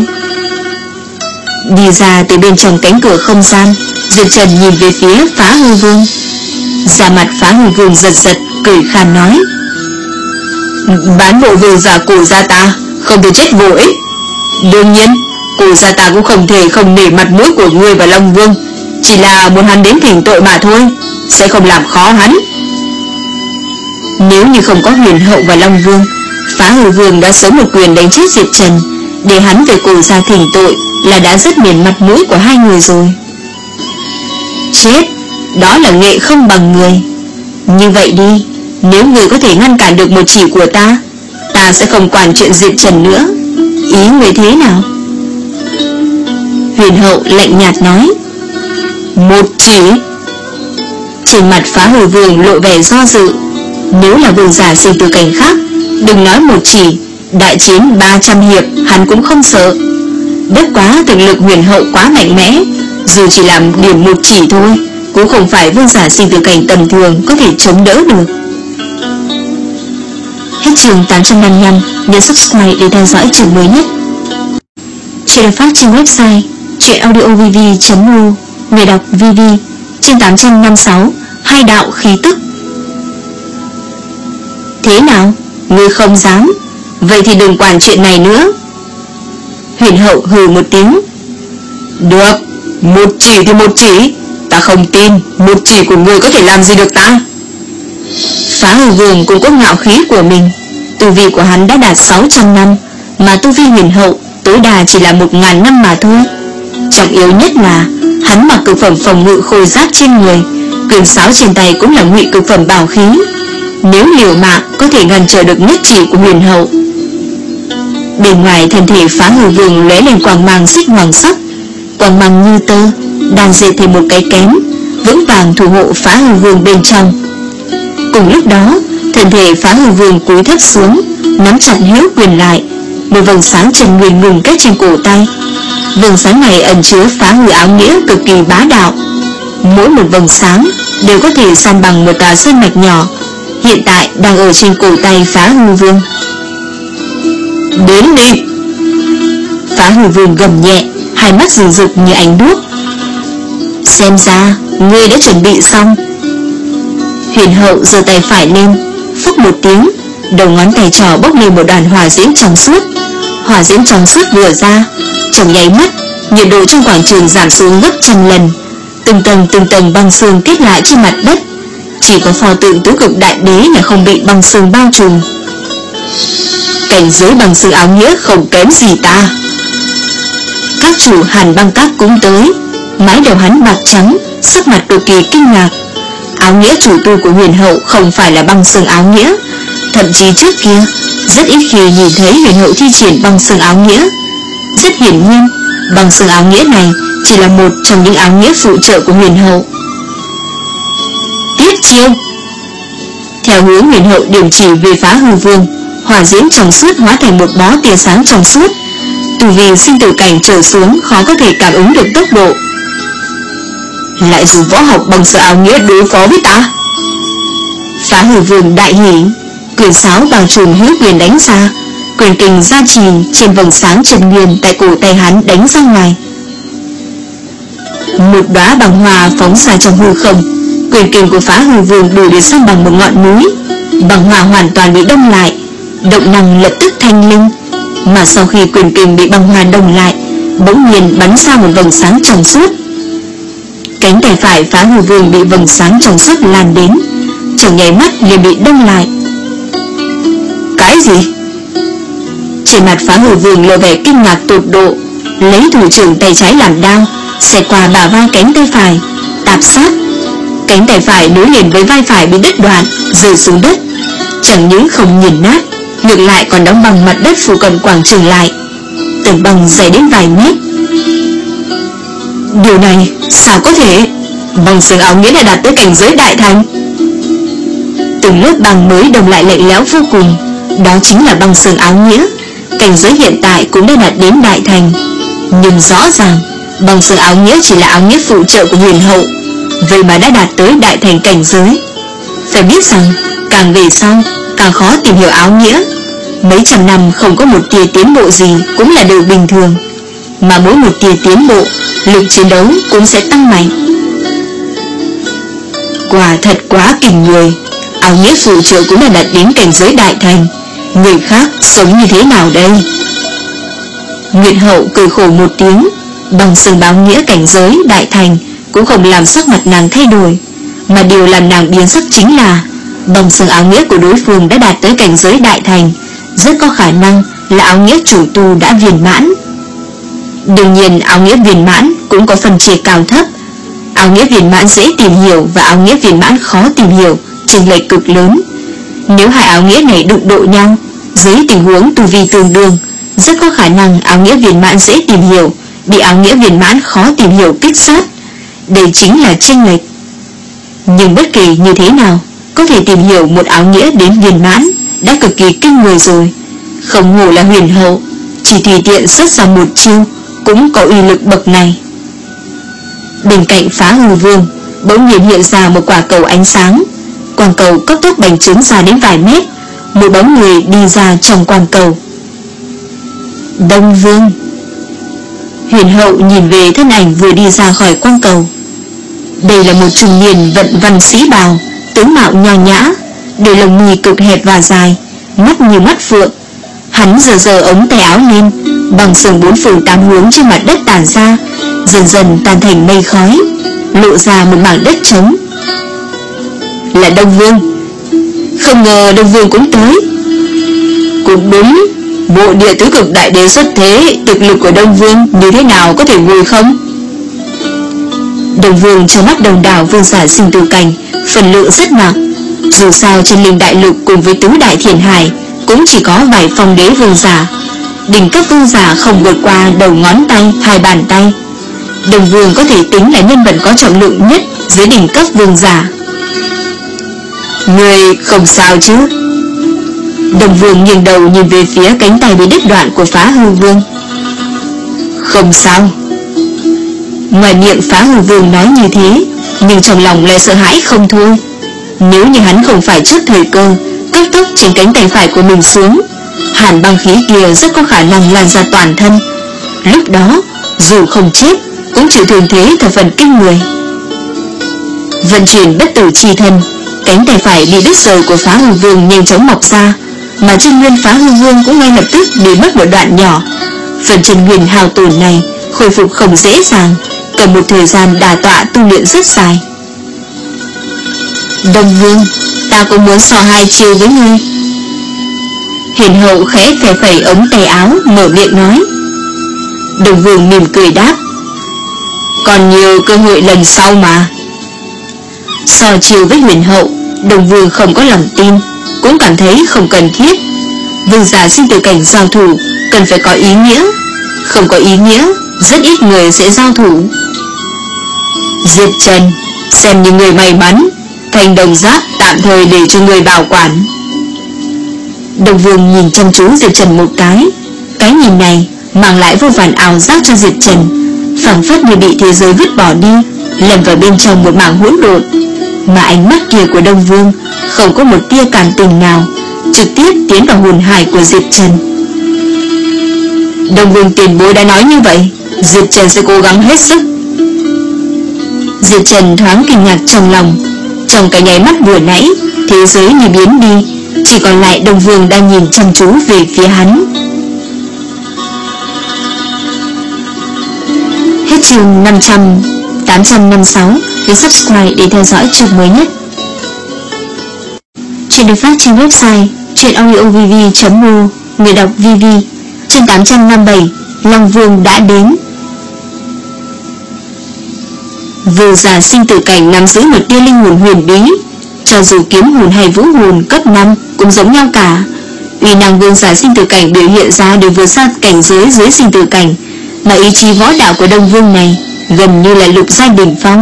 Đi ra từ bên trong cánh cửa không gian, Diệp Trần nhìn về phía Phá Hư Vương. Da mặt Phá Hư Vương giật giật, cười khan nói: bán bộ vương giả cổ gia ta không thể chết vô ích. Đương nhiên cổ gia ta cũng không thể không nể mặt mũi của ngươi và Long Vương, chỉ là muốn hắn đến thỉnh tội mà thôi, sẽ không làm khó hắn. Nếu như không có Huyền Hậu và Long Vương, Phá Hư Vương đã sớm một quyền đánh chết Diệp Trần, để hắn về cổ gia thỉnh tội là đã rất miền mặt mũi của hai người rồi. Chết, đó là nghệ không bằng người. Như vậy đi, nếu người có thể ngăn cản được một chỉ của ta, ta sẽ không quản chuyện Diệp Trần nữa. Ý người thế nào? Huyền Hậu lạnh nhạt nói: một chỉ. Trên mặt Phá Hư Vương lộ vẻ do dự. Nếu là vương giả sinh tử cảnh khác, đừng nói một chỉ, Đại chiến ba trăm hiệp hắn cũng không sợ. Bất quá thực lực huyền hậu quá mạnh mẽ, dù chỉ làm điểm một chỉ thôi cũng không phải vương giả sinh tử cảnh tầm thường có thể chống đỡ được. Hết chương tám trăm năm mươi lăm. Nhấn subscribe để theo dõi chương mới nhất. Chuyện được phát trên website truyện audio v v chấm r u. Người đọc vê vê. Chương tám trăm năm mươi sáu. Hai đạo khí tức. Thế nào? Ngươi không dám? Vậy thì đừng quản chuyện này nữa. Huyền hậu hừ một tiếng. Được, một chỉ thì một chỉ. Ta không tin một chỉ của ngươi có thể làm gì được ta. Phá Hư Vương cũng có ngạo khí của mình. Tu vi của hắn đã đạt sáu trăm năm, mà tu vi huyền hậu tối đa chỉ là một ngàn năm mà thôi. Trọng yếu nhất là hắn mặc cực phẩm phòng ngự khôi giáp trên người, quyền sáo trên tay cũng là ngụy cực phẩm bảo khí. Nếu liều mạng có thể ngăn trở được nhất chỉ của huyền hậu. Bên ngoài thân thể Phá Hư Vương lóe lên quang mang xích hoàng sắc, quang mang như tơ, đan dệt thành một cái kén, vững vàng thủ hộ Phá Hư Vương bên trong. Cùng lúc đó, thân thể Phá Hư Vương cúi thấp xuống, nắm chặt hữu quyền lại, một vầng sáng trần nguyên ngừng kết trên cổ tay. Vầng sáng này ẩn chứa phá hư áo nghĩa cực kỳ bá đạo. Mỗi một vầng sáng đều có thể san bằng một tòa sơn mạch nhỏ, hiện tại đang ở trên cổ tay Phá Hư Vương. Đến đi! Phá Hư Vương gầm nhẹ, hai mắt rực rực như ánh đuốc. Xem ra ngươi đã chuẩn bị xong. Huyền hậu giơ tay phải lên, phốc một tiếng, đầu ngón tay trỏ bốc lên một đoàn hỏa diễm trong suốt. Hỏa diễm trong suốt vừa ra, trong nháy mắt, nhiệt độ trong quảng trường giảm xuống gấp trăm lần. Từng tầng từng tầng băng sương kết lại trên mặt đất. Chỉ có pho tượng tứ cực đại đế là không bị băng sương bao trùm. Cảnh giới băng sương áo nghĩa không kém gì ta. Các chủ Hàn Băng Các cũng tới. Mái đầu hắn bạc trắng, sắc mặt cực kỳ kinh ngạc. Áo nghĩa chủ tu của huyền hậu không phải là băng sương áo nghĩa. Thậm chí trước kia rất ít khi nhìn thấy huyền hậu thi triển băng sương áo nghĩa. Rất hiển nhiên, băng sương áo nghĩa này chỉ là một trong những áo nghĩa phụ trợ của huyền hậu. Tiếp chiêu! Theo hướng huyền hậu điểm chỉ về Phá Hư Vương, hỏa diễm trong suốt hóa thành một bó tia sáng trong suốt. Tu vi sinh tử cảnh trở xuống khó có thể cảm ứng được tốc độ. Lại dùng võ học băng sương áo nghĩa đối phó với ta. Phá Hư Vương đại hỉ, quyền sáo bằng trùm hữu quyền đánh ra, quyền kình gia trì trên vầng sáng trần nguyên tại cổ tay hắn đánh ra ngoài. Một đóa bằng hoa phóng ra trong hư không. Quyền kình của Phá Hư Vương đủ để san bằng một ngọn núi. Bằng hoa hoàn toàn bị đông lại, động năng lập tức thanh linh. Mà sau khi quyền kình bị băng hoa đông lại, bỗng nhiên bắn ra một vầng sáng trong suốt. Cánh tay phải Phá Hư Vương bị vầng sáng trong suốt lan đến, trong nháy mắt liền bị đông lại. Cái gì? Trên mặt Phá Hư Vương lộ vẻ kinh ngạc tột độ, lấy thủ trưởng tay trái làm đao, xẹt qua bả vai cánh tay phải, tạp sát. Cánh tay phải nối liền với vai phải bị đứt đoạn, rơi xuống đất. Chẳng những không nghiền nát, ngược lại còn đóng băng mặt đất phụ cận quảng trường lại. Tầng băng dày đến vài mét. Điều này sao có thể? Băng sương áo nghĩa đã đạt tới cảnh giới đại thành. Từng lớp băng mới đồng lại lạnh lẽo vô cùng. Đó chính là băng sương áo nghĩa. Cảnh giới hiện tại cũng đã đạt đến đại thành. Nhưng rõ ràng băng sương áo nghĩa chỉ là áo nghĩa phụ trợ của huyền hậu, vậy mà đã đạt tới đại thành cảnh giới. Phải biết rằng càng về sau càng khó tìm hiểu áo nghĩa. Mấy trăm năm không có một tia tiến bộ gì cũng là điều bình thường. Mà mỗi một tia tiến bộ, lực chiến đấu cũng sẽ tăng mạnh. Quả thật quá kinh người. Áo nghĩa phụ trợ cũng đã đạt đến cảnh giới đại thành. Người khác sống như thế nào đây? Nguyệt hậu cười khổ một tiếng. Bằng sừng báo nghĩa cảnh giới đại thành cũng không làm sắc mặt nàng thay đổi, mà điều làm nàng biến sắc chính là bằng sừng áo nghĩa của đối phương đã đạt tới cảnh giới đại thành, rất có khả năng là áo nghĩa chủ tu đã viên mãn. Đương nhiên áo nghĩa viên mãn cũng có phần chia cao thấp. Áo nghĩa viên mãn dễ tìm hiểu và áo nghĩa viên mãn khó tìm hiểu, chênh lệch cực lớn. Nếu hai áo nghĩa này đụng độ nhau, dưới tình huống tu vi tương đương, rất có khả năng áo nghĩa viên mãn dễ tìm hiểu bị áo nghĩa viên mãn khó tìm hiểu kích sát. Đây chính là chênh lệch. Nhưng bất kỳ như thế nào, có thể tìm hiểu một áo nghĩa đến viên mãn đã cực kỳ kinh người rồi. Không hổ là huyền hậu, chỉ tùy tiện xuất ra một chiêu cũng có uy lực bậc này. Bên cạnh Phá Hư Vương bỗng nhiên hiện ra một quả cầu ánh sáng. Quang cầu cấp tốc bành trướng ra đến vài mét, một bóng người đi ra trong quang cầu. Đông Vương. Huyền hậu nhìn về thân ảnh vừa đi ra khỏi quang cầu. Đây là một trung niên vận văn sĩ bào, tướng mạo nho nhã, đôi lông mi cực hẹp và dài, mắt như mắt phượng. Hắn giơ giơ ống tay áo lên, bằng sừng bốn phương tám hướng trên mặt đất tản ra, dần dần tan thành mây khói, lộ ra một mảng đất trống. Là Đông Vương. Không ngờ Đông Vương cũng tới. Cũng đúng, bộ địa tứ cực đại đế xuất thế, thực lực của Đông Vương như thế nào có thể vui không? Đông Vương trong mắt đồng đảo vương giả sinh tử cảnh phần lượng rất nặng. Dù sao trên linh đại lục cùng với tứ đại thiền hải cũng chỉ có vài phong đế vương giả, đỉnh cấp vương giả không vượt qua đầu ngón tay, hai bàn tay. Đông Vương có thể tính là nhân vật có trọng lượng nhất dưới đỉnh cấp vương giả. Người không sao chứ? Đông Vương nghiêng đầu nhìn về phía cánh tay bị đứt đoạn của Phá Hư Vương. Không sao. Ngoài miệng Phá Hư Vương nói như thế, nhưng trong lòng lại sợ hãi không thôi. Nếu như hắn không phải trước thời cơ cấp tốc trên cánh tay phải của mình xuống, hàn băng khí kia rất có khả năng lan ra toàn thân. Lúc đó dù không chết cũng chịu thương thế thập phần kinh người. Vận chuyển bất tử chi thân, cánh tay phải bị đứt rời của Phá Hư Vương nhanh chóng mọc ra, mà chân nguyên Phá Hư Vương cũng ngay lập tức bị mất một đoạn nhỏ. Phần chân nguyên hao tổn này khôi phục không dễ dàng, cần một thời gian đả tọa tu luyện rất dài. Đông Vương, ta cũng muốn so hai chiêu với ngươi. Huyền hậu khẽ phẩy phẩy ống tay áo, mở miệng nói. Đông Vương mỉm cười đáp. Còn nhiều cơ hội lần sau mà. So chiêu với huyền hậu, Đông Vương không có lòng tin, cũng cảm thấy không cần thiết. Vương giả sinh tử cảnh giao thủ cần phải có ý nghĩa, không có ý nghĩa rất ít người sẽ giao thủ. Diệp Trần, xem như người may mắn, thành đồng giáp tạm thời để cho người bảo quản. Đông Vương nhìn chăm chú Diệp Trần một cái. Cái nhìn này mang lại vô vàn ảo giác cho Diệp Trần, phảng phất như bị thế giới vứt bỏ đi, lầm vào bên trong một mảng hỗn độn. Mà ánh mắt kia của Đông Vương không có một tia cảm tình nào, trực tiếp tiến vào hồn hải của Diệp Trần. Đông Vương tiền bối đã nói như vậy, Diệp Trần sẽ cố gắng hết sức. Diệp Trần thoáng kinh ngạc trong lòng. Trong cái nháy mắt vừa nãy, thế giới như biến đi, chỉ còn lại Đông Vương đang nhìn chăm chú về phía hắn. Hết chương năm trăm, tám trăm năm mươi sáu. Hãy subscribe để theo dõi chương mới nhất. Chuyện được phát trên website truyệnaudiovv chấm ro. Người đọc vê vê. Chương tám trăm năm mươi bảy. Long Vương đã đến. Vương giả sinh tử cảnh nắm giữ một tia linh hồn huyền bí, cho dù kiếm hồn hay vũ hồn cấp năm cũng giống nhau cả. Uy năng vương giả sinh tử cảnh biểu hiện ra đều vượt xa cảnh giới dưới sinh tử cảnh, mà ý chí võ đạo của Đông Vương này gần như là lục giai đỉnh phong.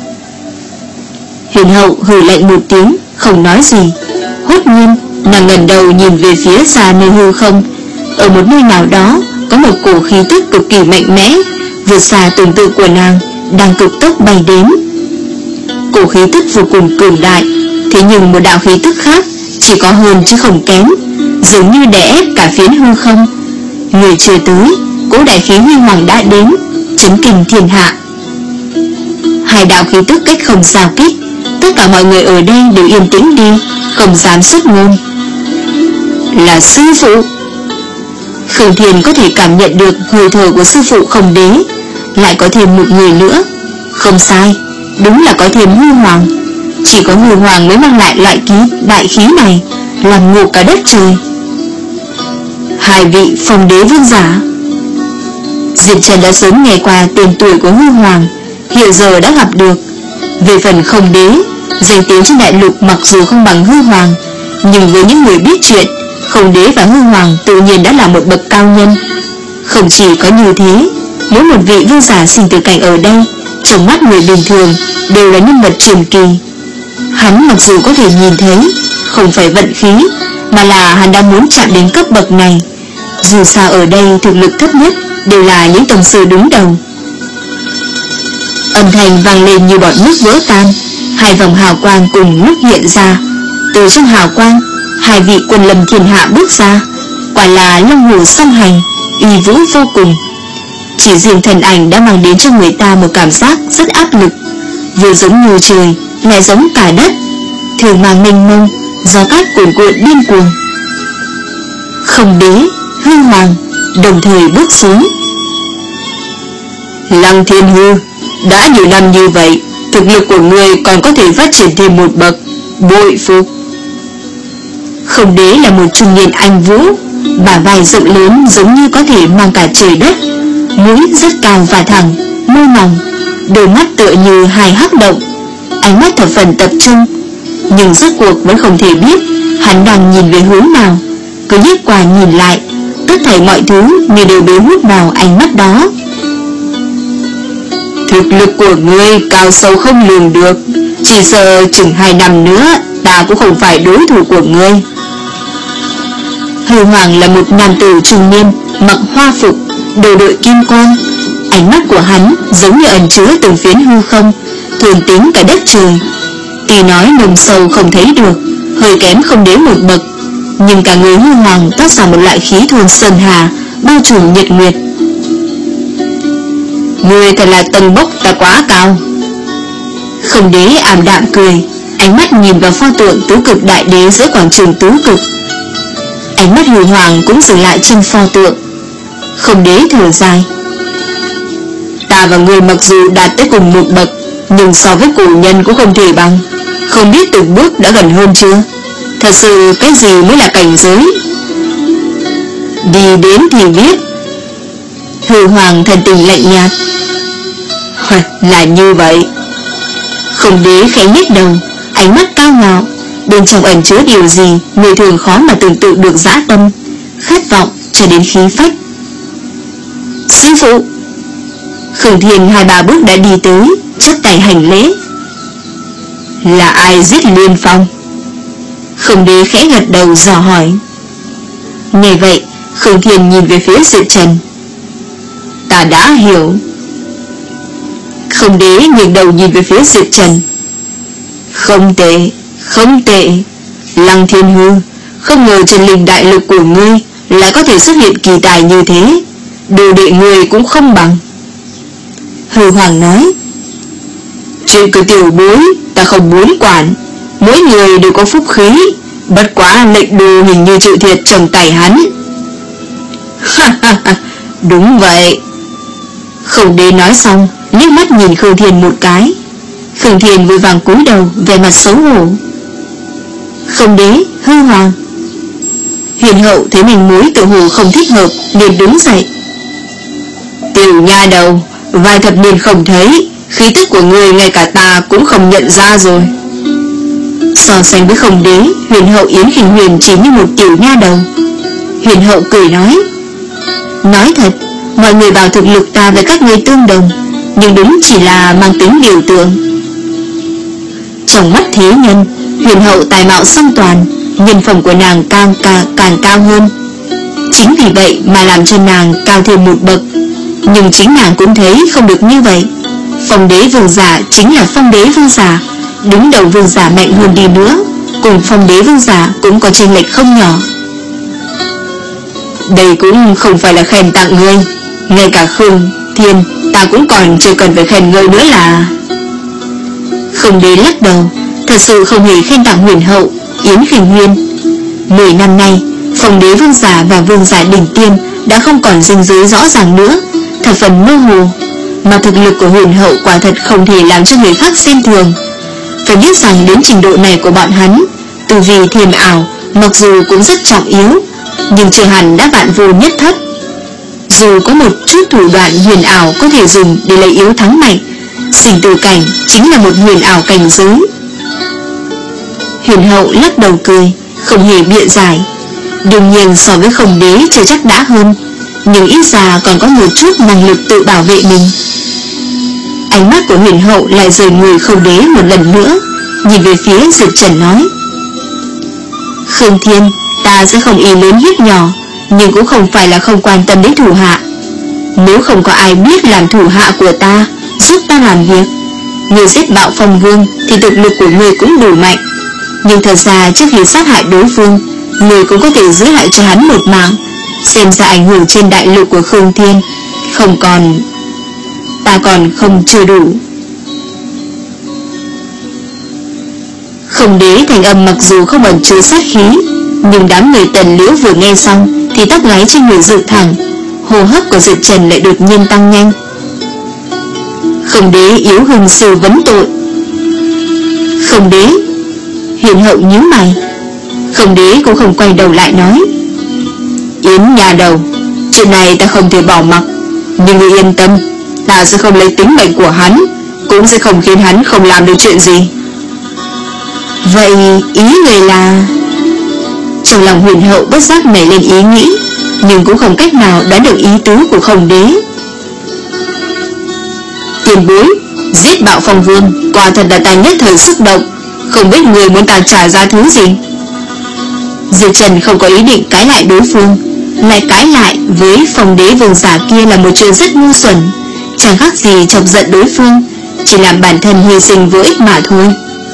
Huyền hậu hừ lạnh một tiếng, không nói gì. Hốt nhiên nàng ngẩng đầu nhìn về phía xa nơi hư không. Ở một nơi nào đó có một cổ khí tức cực kỳ mạnh mẽ, vượt xa tưởng tượng của nàng, đang cực tốc bay đến. Cổ khí tức vô cùng cường đại, thế nhưng một đạo khí tức khác chỉ có hơn chứ không kém, dường như đè ép cả phiến hư không. Người chưa tới, cỗ đại khí huy hoàng đã đến, chấn kinh thiên hạ. Hai đạo khí tức cách không giao kích, tất cả mọi người ở đây đều yên tĩnh đi, không dám xuất ngôn. Là sư phụ. Khương Thiên có thể cảm nhận được hơi thở của sư phụ Không Đế. Lại có thêm một người nữa. Không sai, đúng là có thêm hư hoàng. Chỉ có hư hoàng mới mang lại loại khí đại khí này, làm ngộ cả đất trời. Hai vị Phong Đế vương giả. Diệp Trần đã sớm nghe qua tên tuổi của hư hoàng, hiện giờ đã gặp được. Về phần Không Đế, danh tiếng trên đại lục mặc dù không bằng hư hoàng, nhưng với những người biết chuyện, Không Đế và hư hoàng tự nhiên đã là một bậc cao nhân. Không chỉ có như thế, mỗi một vị vương giả sinh tử cảnh ở đây, trong mắt người bình thường đều là nhân vật truyền kỳ. Hắn mặc dù có thể nhìn thấy, không phải vận khí, mà là hắn đã muốn chạm đến cấp bậc này. Dù sao ở đây thực lực thấp nhất đều là những tông sư đứng đầu. Âm thanh vang lên như bọt nước vỡ tan, hai vòng hào quang cùng lúc hiện ra. Từ trong hào quang, hai vị quân lâm thiên hạ bước ra, quả là long hồ song hành, uy vũ vô cùng. Chỉ riêng thần ảnh đã mang đến cho người ta một cảm giác rất áp lực, vừa giống như trời, lại giống cả đất, thường mang mênh mông, gió cát cuồn cuộn điên cuồng. Không Đế, Hư Hoàng đồng thời bước xuống. Lăng Thiên Hư, đã nhiều năm như vậy, thực lực của ngươi còn có thể phát triển thêm một bậc, bội phục. Không Đế là một trung niên anh vũ, bả vai rộng lớn giống như có thể mang cả trời đất, mũi rất cao và thẳng, môi mỏng, đôi mắt tựa như hai hắc động, ánh mắt thập phần tập trung, nhưng rốt cuộc vẫn không thể biết hắn đang nhìn về hướng nào. Cứ nhếch qua nhìn lại, tất thảy mọi thứ như đều bị hút vào ánh mắt đó. Thực lực của ngươi cao sâu không lường được, chỉ sợ chừng hai năm nữa ta cũng không phải đối thủ của ngươi. Hư Hoàng là một nam tử trung niên, mặc hoa phục, đầu đội kim quan. Ánh mắt của hắn giống như ẩn chứa từng phiến hư không, thường tính cả đất trời. Tuy nói nồng sâu không thấy được, hơi kém Không Đế một bậc, nhưng cả người Hư Hoàng toát ra một loại khí thuần sơn hà, bao trùm nhật nguyệt. Ngươi thật là tầng bốc ta quá cao. Không Đế ảm đạm cười, ánh mắt nhìn vào pho tượng tứ cực đại đế giữa quảng trường tứ cực. Ánh mắt Hư Hoàng cũng dừng lại trên pho tượng. Không Đế thở dài. Ta và ngươi mặc dù đạt tới cùng một bậc, nhưng so với cổ nhân cũng không thể bằng. Không biết từng bước đã gần hơn chưa? Thật sự cái gì mới là cảnh giới? Đi đến thì biết. Hư Hoàng thần tình lạnh nhạt. Là như vậy. Không Đế khẽ nhếch đầu, ánh mắt cao ngạo, bên trong ẩn chứa điều gì người thường khó mà tưởng tượng được. Dã tâm, khát vọng cho đến khí phách. Sư phụ. Khương Thiên hai ba bước đã đi tới, chắp tay hành lễ. Là ai giết Liên Phong? Không Đế khẽ gật đầu dò hỏi. Nghe vậy, Khương Thiên nhìn về phía Diệp Trần. Ta đã hiểu. Không Đế nghiêng đầu nhìn về phía Diệp Trần. Không tệ, không tệ. Lăng Thiên Hư, không ngờ Trần Linh đại lục của ngươi lại có thể xuất hiện kỳ tài như thế. Đồ đệ ngươi cũng không bằng. Hư Hoàng nói. Chuyện của tiểu bối ta không muốn quản, mỗi người đều có phúc khí, bất quá lệnh đồ hình như chịu thiệt trong tay hắn. Đúng vậy. Không Đế nói xong, liếc mắt nhìn Khương Thiên một cái. Khương Thiên vội vàng cúi đầu, vẻ mặt xấu hổ. Không Đế, Hư Hoàng. Huyền Hậu thấy mình mối tự hồ không thích hợp, liền đứng dậy. Tiểu nha đầu, vài thập niên không thấy, khí tức của người ngay cả ta cũng không nhận ra rồi. So sánh với Không Đế, Huyền Hậu Yến Khinh Huyền chỉ như một tiểu nha đầu. Huyền Hậu cười nói. Nói thật, mọi người bảo thực lực ta với các ngươi tương đồng, nhưng đúng chỉ là mang tính biểu tượng. Trong mắt thế nhân, Huyền Hậu tài mạo song toàn, nhân phẩm của nàng càng càng, càng cao hơn. Chính vì vậy mà làm cho nàng cao thêm một bậc. Nhưng chính nàng cũng thấy không được như vậy. Phong Đế vương giả chính là Phong Đế vương giả, đứng đầu vương giả mạnh hơn đi nữa, cùng Phong Đế vương giả cũng có chênh lệch không nhỏ. Đây cũng không phải là khen tặng ngươi, ngay cả Khương Thiên ta cũng còn chưa cần phải khen ngươi nữa là. Không Đế lắc đầu, thật sự không hề khen tặng Huyền Hậu Yến Khinh Huyền. Mười năm nay, Phong Đế vương giả và vương giả đỉnh tiên đã không còn ranh giới rõ ràng nữa, thập phần mơ hồ. Mà thực lực của Huyền Hậu quả thật không thể làm cho người khác xem thường. Phải biết rằng đến trình độ này của bọn hắn, từ vì thiềm ảo mặc dù cũng rất trọng yếu, nhưng chưa hẳn đã vạn vô nhất thất. Dù có một chút thủ đoạn huyền ảo có thể dùng để lấy yếu thắng mạnh, sinh tử cảnh chính là một huyền ảo cảnh giới. Huyền Hậu lắc đầu cười, không hề biện giải. Đương nhiên so với Không Đế chưa chắc đã hơn, nhưng ít ra còn có một chút năng lực tự bảo vệ mình. Ánh mắt của Huyền Hậu lại rời người Không Đế một lần nữa, nhìn về phía Diệp Trần nói. Khương Thiên, Ta sẽ không ý lớn hiếp nhỏ, nhưng cũng không phải là không quan tâm đến thủ hạ. Nếu không có ai biết làm thủ hạ của ta, giúp ta làm việc, người giết Bạo Phong Vương thì thực lực của người cũng đủ mạnh. Nhưng thật ra trước khi sát hại đối phương, người cũng có thể giữ lại cho hắn một mạng. Xem ra ảnh hưởng trên đại lục của Khương Thiên không còn, ta còn không chưa đủ. Không Đế thành âm mặc dù không ẩn chứa sát khí, nhưng đám người Tần Liễu vừa nghe xong thì tóc gáy trên người dựng thẳng, hô hấp của Diệp Trần lại đột nhiên tăng nhanh. Không Đế yếu hưng sư vấn tội. Không Đế. Huyền Hậu nhíu mày. Không Đế cũng không quay đầu lại nói: Yến nhà đầu, chuyện này ta không thể bỏ mặc, nhưng ngươi yên tâm, ta sẽ không lấy tính mệnh của hắn, cũng sẽ không khiến hắn không làm được chuyện gì. Vậy ý người là... Trong lòng Huyền Hậu bất giác nảy lên ý nghĩ, nhưng cũng không cách nào đoán được ý tứ của Không Đế. Tiền bối, giết Bạo Phong Vương quả thật là ta nhất thời xúc động, không biết người muốn ta trả ra thứ gì. Diệp Trần không có ý định cãi lại đối phương, lại cãi lại với Phong Đế vương giả kia là một chuyện rất ngu xuẩn, chẳng khác gì chọc giận đối phương, chỉ làm bản thân hy sinh vô ích mà thôi.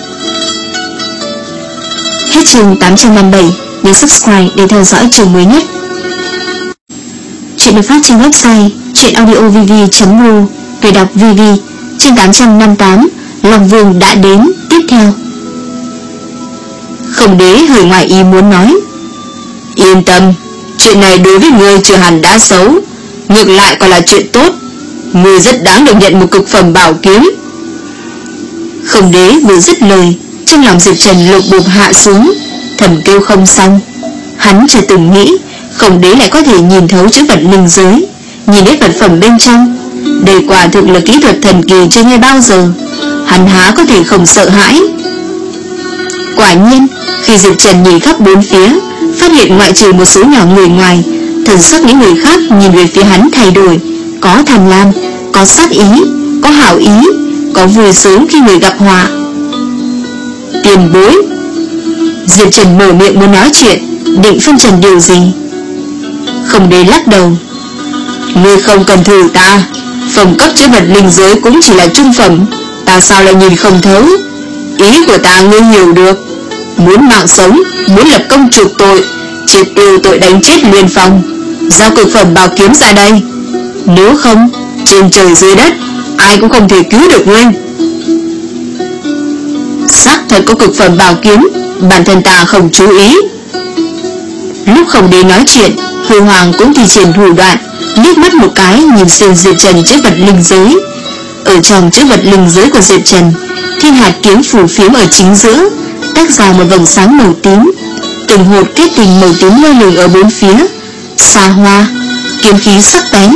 Hết chương tám trăm năm mươi bảy. Nhấn subscribe để theo dõi chương mới nhất. Chuyện được phát trên website truyệnaudiovv chấm ru. Người đọc vê vê. Chương tám trăm năm mươi tám. Long Vương đã đến. Tiếp theo. Không Đế hơi ngoài ý muốn nói: Yên tâm, chuyện này đối với ngươi chưa hẳn đã xấu, ngược lại còn là chuyện tốt. Ngươi rất đáng được nhận một cực phẩm bảo kiếm. Không Đế vừa dứt lời, trong lòng Diệp Trần lục bụp hạ xuống, thầm kêu không xong. Hắn chưa từng nghĩ Không Đế lại có thể nhìn thấu chữ vật linh giới, nhìn đến vật phẩm bên trong. Đây quả thực là kỹ thuật thần kỳ chưa nghe bao giờ. Hắn há có thể không sợ hãi. Quả nhiên, khi Diệp Trần nhìn khắp bốn phía, phát hiện ngoại trừ một số nhỏ người ngoài, thần sắc những người khác nhìn về phía hắn thay đổi, có tham lam, có sát ý, có hảo ý, có vui sướng khi người gặp họa. Tiền bối. Diệp Trần mở miệng muốn nói chuyện, định phân trần điều gì. Không Đế lắc đầu: Ngươi không cần thử ta, phẩm cấp chữ vật linh giới cũng chỉ là trung phẩm, ta sao lại nhìn không thấu. Ý của ta ngươi hiểu được, muốn mạng sống, muốn lập công chuộc tội, triệt tiêu tội đánh chết Liên Phong, giao cực phẩm bảo kiếm ra đây. Nếu không, trên trời dưới đất ai cũng không thể cứu được ngươi. Xác thật có cực phẩm bảo kiếm, bản thân ta không chú ý. Lúc Không Đế nói chuyện, Huy Hoàng cũng thi triển thủ đoạn, liếc mắt một cái nhìn xem Diệp Trần chữ vật linh giới. Ở trong chữ vật linh giới của Diệp Trần, thiên hạt kiếm phủ phiếm ở chính giữa, tách ra một vầng sáng màu tím, từng hột kết tình màu tím lơ lửng ở bốn phía, xa hoa, kiếm khí sắc bén.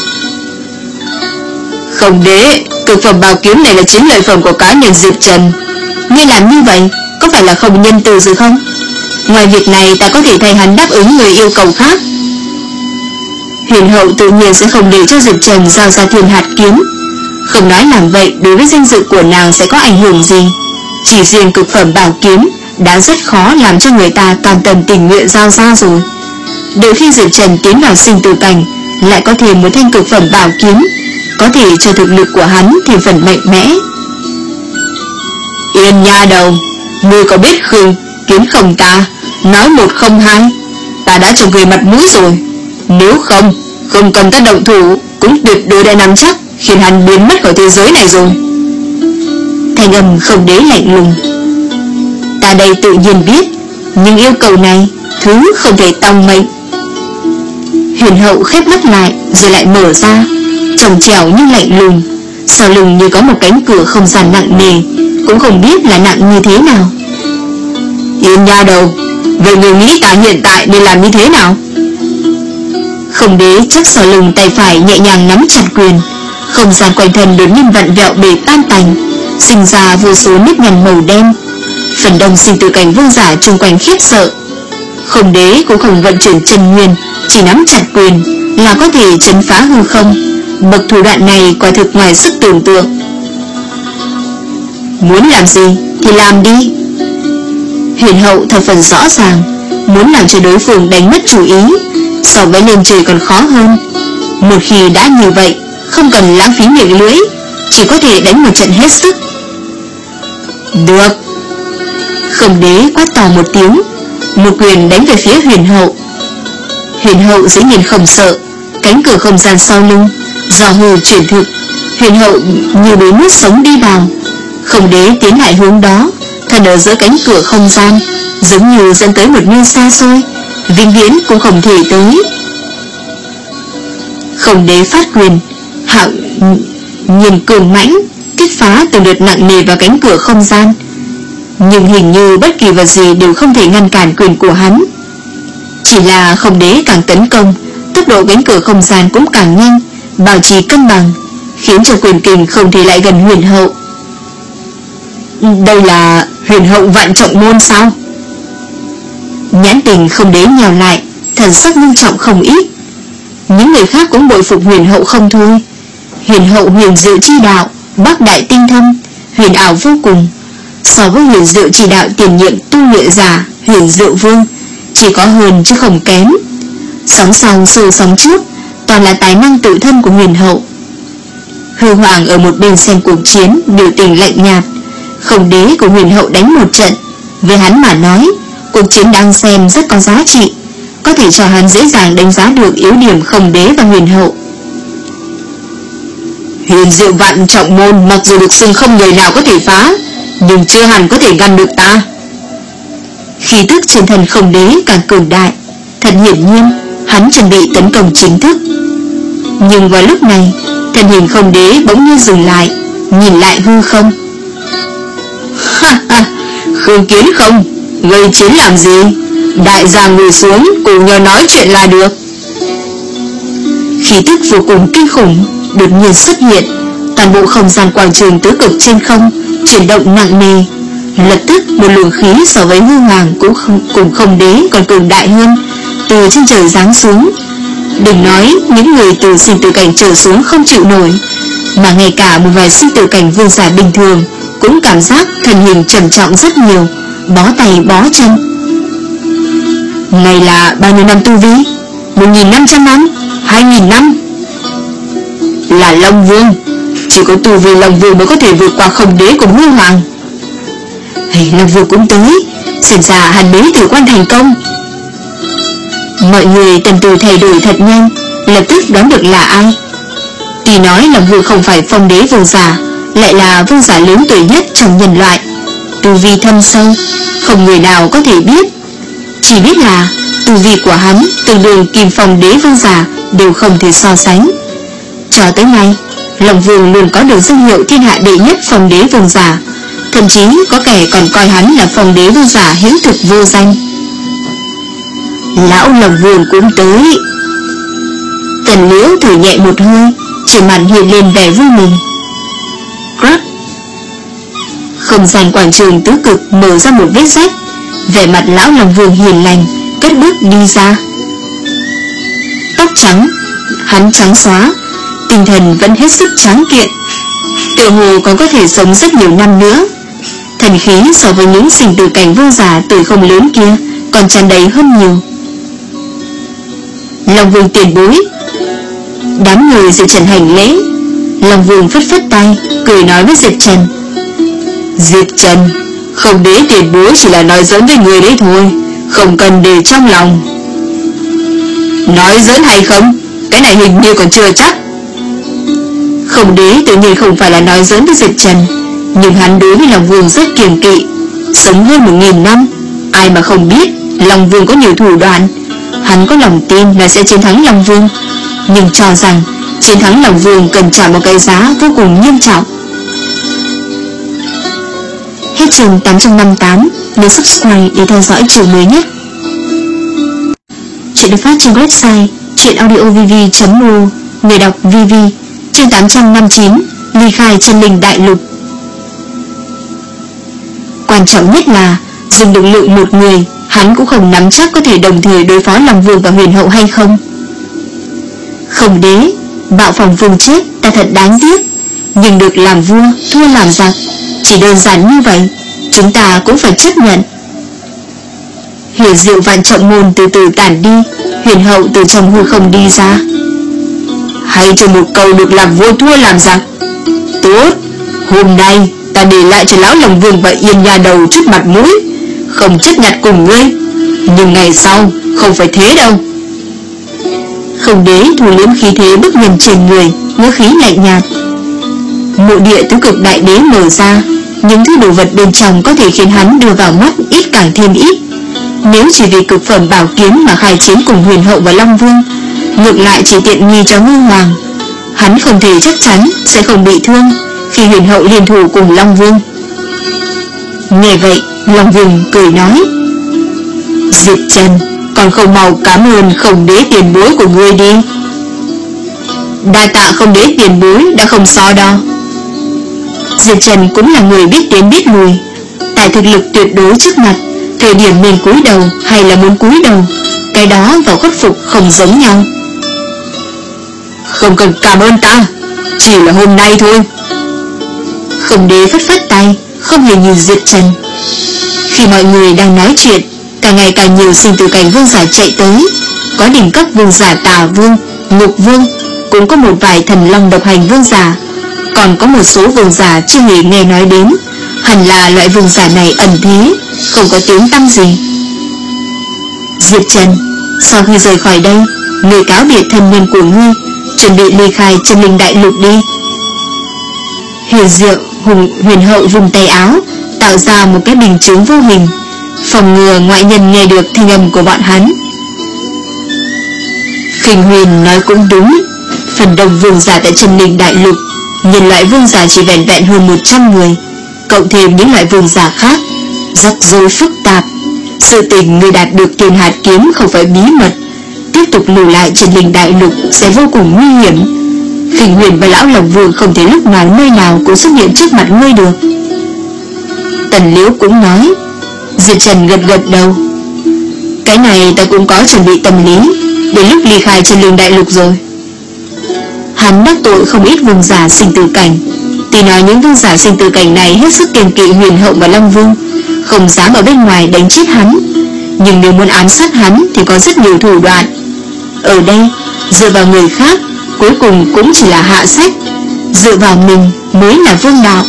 Không Đế, cực phẩm bảo kiếm này là chính lợi phẩm của cá nhân Diệp Trần. Ngươi làm như vậy có phải là không nhân từ rồi không? Ngoài việc này ta có thể thay hắn đáp ứng người yêu cầu khác. Huyền Hậu tự nhiên sẽ không để cho Diệp Trần giao ra thiên hạt kiếm. Không nói làm vậy đối với danh dự của nàng sẽ có ảnh hưởng gì. Chỉ riêng cực phẩm bảo kiếm đã rất khó làm cho người ta cam tâm tình nguyện giao ra rồi. Đợi khi Diệp Trần tiến vào sinh tử cảnh, lại có thêm một thanh cực phẩm bảo kiếm, có thể cho thực lực của hắn thêm phần mạnh mẽ. Yên nha đầu, ngươi có biết Khương Kiến Không ta nói một không hai, ta đã cho người mặt mũi rồi. Nếu không, không cần ta động thủ cũng tuyệt đối đã nắm chắc khiến hắn biến mất khỏi thế giới này rồi. Thanh âm Không Đế lạnh lùng: Ta đây tự nhiên biết, nhưng yêu cầu này thứ không thể tòng mệnh. Huyền Hậu khép mắt lại rồi lại mở ra, trồng trèo nhưng lạnh lùng, sau lưng như có một cánh cửa không gian nặng nề, cũng không biết là nặng như thế nào. Yên nha đầu, vậy người nghĩ ta hiện tại nên làm như thế nào? Không Đế chắc sau lưng tay phải nhẹ nhàng nắm chặt quyền, không gian quanh thân đột nhiên vặn vẹo bể tan tành, sinh ra vô số nếp nhăn màu đen. Phần đông sinh tử cảnh vương giả chung quanh khiếp sợ. Không Đế cũng không vận chuyển chân nguyên, chỉ nắm chặt quyền là có thể chấn phá hư không. Bậc thủ đoạn này quả thực ngoài sức tưởng tượng. Muốn làm gì thì làm đi. Huyền Hậu thật phần rõ ràng, muốn làm cho đối phương đánh mất chú ý so với lên trời còn khó hơn. Một khi đã như vậy, không cần lãng phí miệng lưỡi, chỉ có thể đánh một trận hết sức. Được. Không đế quát to một tiếng, một quyền đánh về phía Huyền Hậu. Huyền Hậu dĩ nhiên không sợ, cánh cửa không gian sau lưng do hư chuyển thực, Huyền Hậu như bị nuốt sống đi vào. Không đế tiến lại hướng đó, thân ở giữa cánh cửa không gian, giống như dẫn tới một nơi xa xôi, vĩnh viễn cũng không thể tới. Không đế phát quyền, Hạo nhìn cường mãnh, kích phá từng đợt nặng nề vào cánh cửa không gian, nhưng hình như bất kỳ vật gì đều không thể ngăn cản quyền của hắn. Chỉ là không đế càng tấn công, tốc độ cánh cửa không gian cũng càng nhanh, bảo trì cân bằng, khiến cho quyền kình không thể lại gần Huyền Hậu. Đây là Huyền Hậu vạn trọng môn sao? Nhãn tình không đế nhào lại, thần sắc nghiêm trọng không ít. Những người khác cũng bội phục Huyền Hậu không thôi. Huyền Hậu huyền diệu chi đạo, bắc đại tinh thâm, huyền ảo vô cùng. So với huyền diệu chi đạo tiền nhiệm tu luyện giả Huyền Diệu Vương, chỉ có hơn chứ không kém. Sóng sau sự sóng trước, toàn là tài năng tự thân của Huyền Hậu. Hư Hoàng ở một bên xem cuộc chiến, biểu tình lạnh nhạt. Không đế của Huyền Hậu đánh một trận, với hắn mà nói, cuộc chiến đang xem rất có giá trị, có thể cho hắn dễ dàng đánh giá được yếu điểm không đế và Huyền Hậu. Huyền Diệu vạn trọng môn mặc dù được xưng không người nào có thể phá, nhưng chưa hẳn có thể ngăn được ta. Khí tức trên thân không đế càng cường đại, thật hiển nhiên hắn chuẩn bị tấn công chính thức. Nhưng vào lúc này, thân hình không đế bỗng nhiên dừng lại, nhìn lại hư không. Ha ha, Khương Kiến Không, gây chiến làm gì? Đại gia ngồi xuống cùng nhau nói chuyện là được. Khí tức vô cùng kinh khủng đột nhiên xuất hiện, toàn bộ không gian quảng trường tứ cực trên không chuyển động nặng nề. Lập tức một luồng khí so với Hư Hoàng cũng không, cùng không đế còn cường đại hơn từ trên trời giáng xuống. Đừng nói những người từ sinh tử cảnh trở xuống không chịu nổi, mà ngay cả một vài sinh tử cảnh vương giả bình thường cũng cảm giác thân hình trầm trọng rất nhiều, bó tay bó chân. Này là bao nhiêu năm tu vi? Một nghìn năm trăm năm? Hai nghìn năm? Là Long Vương, chỉ có tu vi Long Vương mới có thể vượt qua không đế của Hư Hoàng. Hey, Long Vương cũng tới, xem ra hắn bế tử quan thành công. Mọi người tâm tư thay đổi thật nhanh, lập tức đoán được là ai. Tuy nói Long Vương không phải phong đế vương giả, lại là vương giả lớn tuổi nhất trong nhân loại, tu vi thâm sâu, không người nào có thể biết. Chỉ biết là tu vi của hắn tương đương kim phong đế vương giả đều không thể so sánh. Cho tới nay, Long Vương luôn có được danh hiệu thiên hạ đệ nhất phong đế vương giả, thậm chí có kẻ còn coi hắn là phong đế vương giả hữu thực vô danh. Lão Long Vương cũng tới. Tần Liễu thở nhẹ một hơi, trên mặt hiện lên vẻ vui mừng. Crack. Không gian quảng trường tứ cực mở ra một vết rách, vẻ mặt lão Long Vương hiền lành, cất bước đi ra. Tóc trắng, hắn trắng xóa, tinh thần vẫn hết sức tráng kiện, tựa hồ còn có thể sống rất nhiều năm nữa. Thần khí so với những sinh tử cảnh vương giả tuổi không lớn kia còn tràn đầy hơn nhiều. Long Vương tiền bối. Đám người Diệp Trần hành lễ. Long Vương phất phất tay, cười nói với Diệp Trần. Diệp Trần, không đế tiền bối chỉ là nói giỡn với người đấy thôi, không cần để trong lòng. Nói giỡn hay không, cái này hình như còn chưa chắc. Không đế tự nhiên không phải là nói giỡn với Diệp Trần, nhưng hắn đối với Long Vương rất kiêng kỵ. Sống hơn một nghìn năm, ai mà không biết Long Vương có nhiều thủ đoạn. Hắn có lòng tin là sẽ chiến thắng Long Vương, nhưng cho rằng chiến thắng Long Vương cần trả một cái giá vô cùng nghiêm trọng. Hết chương tám trăm năm mươi tám. Nhớ subscribe để theo dõi chương mới nhất. Chuyện được phát trên website truyệnaudiovv chấm ru. Người đọc vê vê. Chương tám trăm năm mươi chín. Ly khai chân linh đại lục. Quan trọng nhất là dùng lực lượng một người, hắn cũng không nắm chắc có thể đồng thời đối phó Long Vương và Huyền Hậu hay không. Không đế, bạo phòng vương chết, ta thật đáng tiếc, nhưng được làm vua, thua làm giặc, chỉ đơn giản như vậy, chúng ta cũng phải chấp nhận. Huyền diệu vạn trọng môn từ từ tản đi. Huyền hậu từ trong hư không đi ra. Hay cho một câu được làm vua thua làm giặc. Tốt, hôm nay ta để lại cho lão Long Vương và Yên Nha Đầu chút mặt mũi, không chấp nhặt cùng ngươi. Nhưng ngày sau không phải thế đâu. Không Đế thu liếm khí thế bức nhân trên người, ngữ khí lạnh nhạt. Mộ địa tứ cực đại đế mở ra, những thứ đồ vật bên trong có thể khiến hắn đưa vào mắt ít càng thêm ít. Nếu chỉ vì cực phẩm bảo kiếm mà khai chiến cùng Huyền hậu và Long Vương, ngược lại chỉ tiện nghi cho Ngư Hoàng. Hắn không thể chắc chắn sẽ không bị thương khi Huyền hậu liên thủ cùng Long Vương. Nghe vậy, Long Vương cười nói: Diệp Trần, còn không mau cảm ơn Không Đế tiền bối của ngươi đi. Đa tạ Không Đế tiền bối đã không so đo. Diệp Trần cũng là người biết tiến biết lùi. Tại thực lực tuyệt đối trước mặt, thời điểm nên cúi đầu hay là muốn cúi đầu, cái đó và khuất phục không giống nhau. Không cần cảm ơn ta, chỉ là hôm nay thôi. Không Đế phất phất tay, không hề nhìn Diệp Trần. Khi mọi người đang nói chuyện, càng ngày càng nhiều sinh tử cảnh vương giả chạy tới. Có đỉnh cấp vương giả Tà Vương, Ngục Vương, cũng có một vài thần long độc hành vương giả. Còn có một số vương giả chưa hề nghe nói đến. Hẳn là loại vương giả này ẩn thế, không có tiếng tăm gì. Diệp Trần, sau khi rời khỏi đây, người cáo biệt thân nhân của ngươi, chuẩn bị ly khai Chân Linh Đại Lục đi. Huyền Diệu hùng Huyền hậu vùng tay áo, tạo ra một cái bình chướng vô hình, phòng ngừa ngoại nhân nghe được thanh âm của bọn hắn. Khinh Huyền nói cũng đúng, phần đông vương giả tại Chân Linh Đại Lục, nhân loại vương giả chỉ vẹn vẹn hơn một trăm người, cộng thêm những loại vương giả khác, rắc rối phức tạp. Sự tình người đạt được Thiên Hạt kiếm không phải bí mật, tiếp tục lưu lại Chân Linh Đại Lục sẽ vô cùng nguy hiểm. Khinh Huyền và lão Long Vương không thể lúc nào nơi nào cũng xuất hiện trước mặt ngươi được. Tần Liễu cũng nói. Diệp Trần gật gật đầu. Cái này ta cũng có chuẩn bị tâm lý, đến lúc ly khai Chân Linh Đại Lục rồi. Hắn đắc tội không ít vương giả sinh tử cảnh. Tuy nói những vương giả sinh tử cảnh này hết sức kiêng kỵ Huyền hậu và Long Vương, không dám ở bên ngoài đánh chết hắn, nhưng nếu muốn ám sát hắn thì có rất nhiều thủ đoạn. Ở đây, dựa vào người khác cuối cùng cũng chỉ là hạ sách, dựa vào mình mới là vương đạo.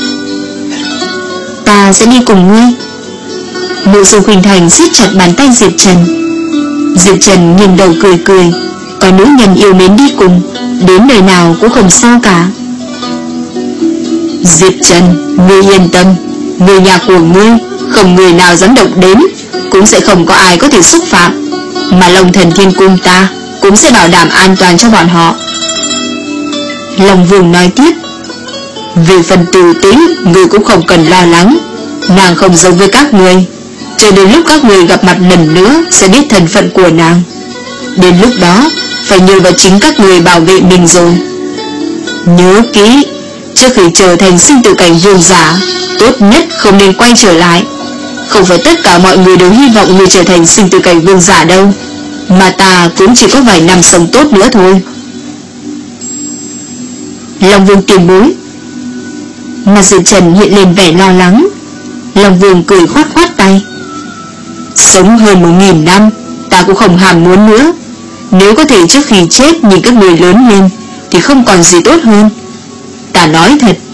Ta sẽ đi cùng ngươi. Mộ Dung Khuynh Thành siết chặt bàn tay Diệp Trần. Diệp Trần nhìn đầu cười cười, có nữ nhân yêu mến đi cùng, đến đời nào cũng không sao cả. Diệp Trần, ngươi yên tâm, người nhà của ngươi không người nào dám động đến, cũng sẽ không có ai có thể xúc phạm, mà Long Thần Thiên Cung ta cũng sẽ bảo đảm an toàn cho bọn họ. Long Vương nói tiếp. Về phần Từ Tĩnh, ngươi cũng không cần lo lắng, nàng không giống với các ngươi, chờ đến lúc các ngươi gặp mặt lần nữa sẽ biết thân phận của nàng. Đến lúc đó phải nhờ vào chính các người bảo vệ mình rồi. Nhớ kỹ, trước khi trở thành sinh tử cảnh vương giả, tốt nhất không nên quay trở lại. Không phải tất cả mọi người đều hy vọng người trở thành sinh tử cảnh vương giả đâu, mà ta cũng chỉ có vài năm sống tốt nữa thôi. Long Vương tiền bối. Mặt Diệp Trần hiện lên vẻ lo lắng. Long Vương cười khoát khoát tay. Sống hơn một nghìn năm, ta cũng không hàm muốn nữa. Nếu có thể trước khi chết nhìn các người lớn lên thì không còn gì tốt hơn. Ta nói thật,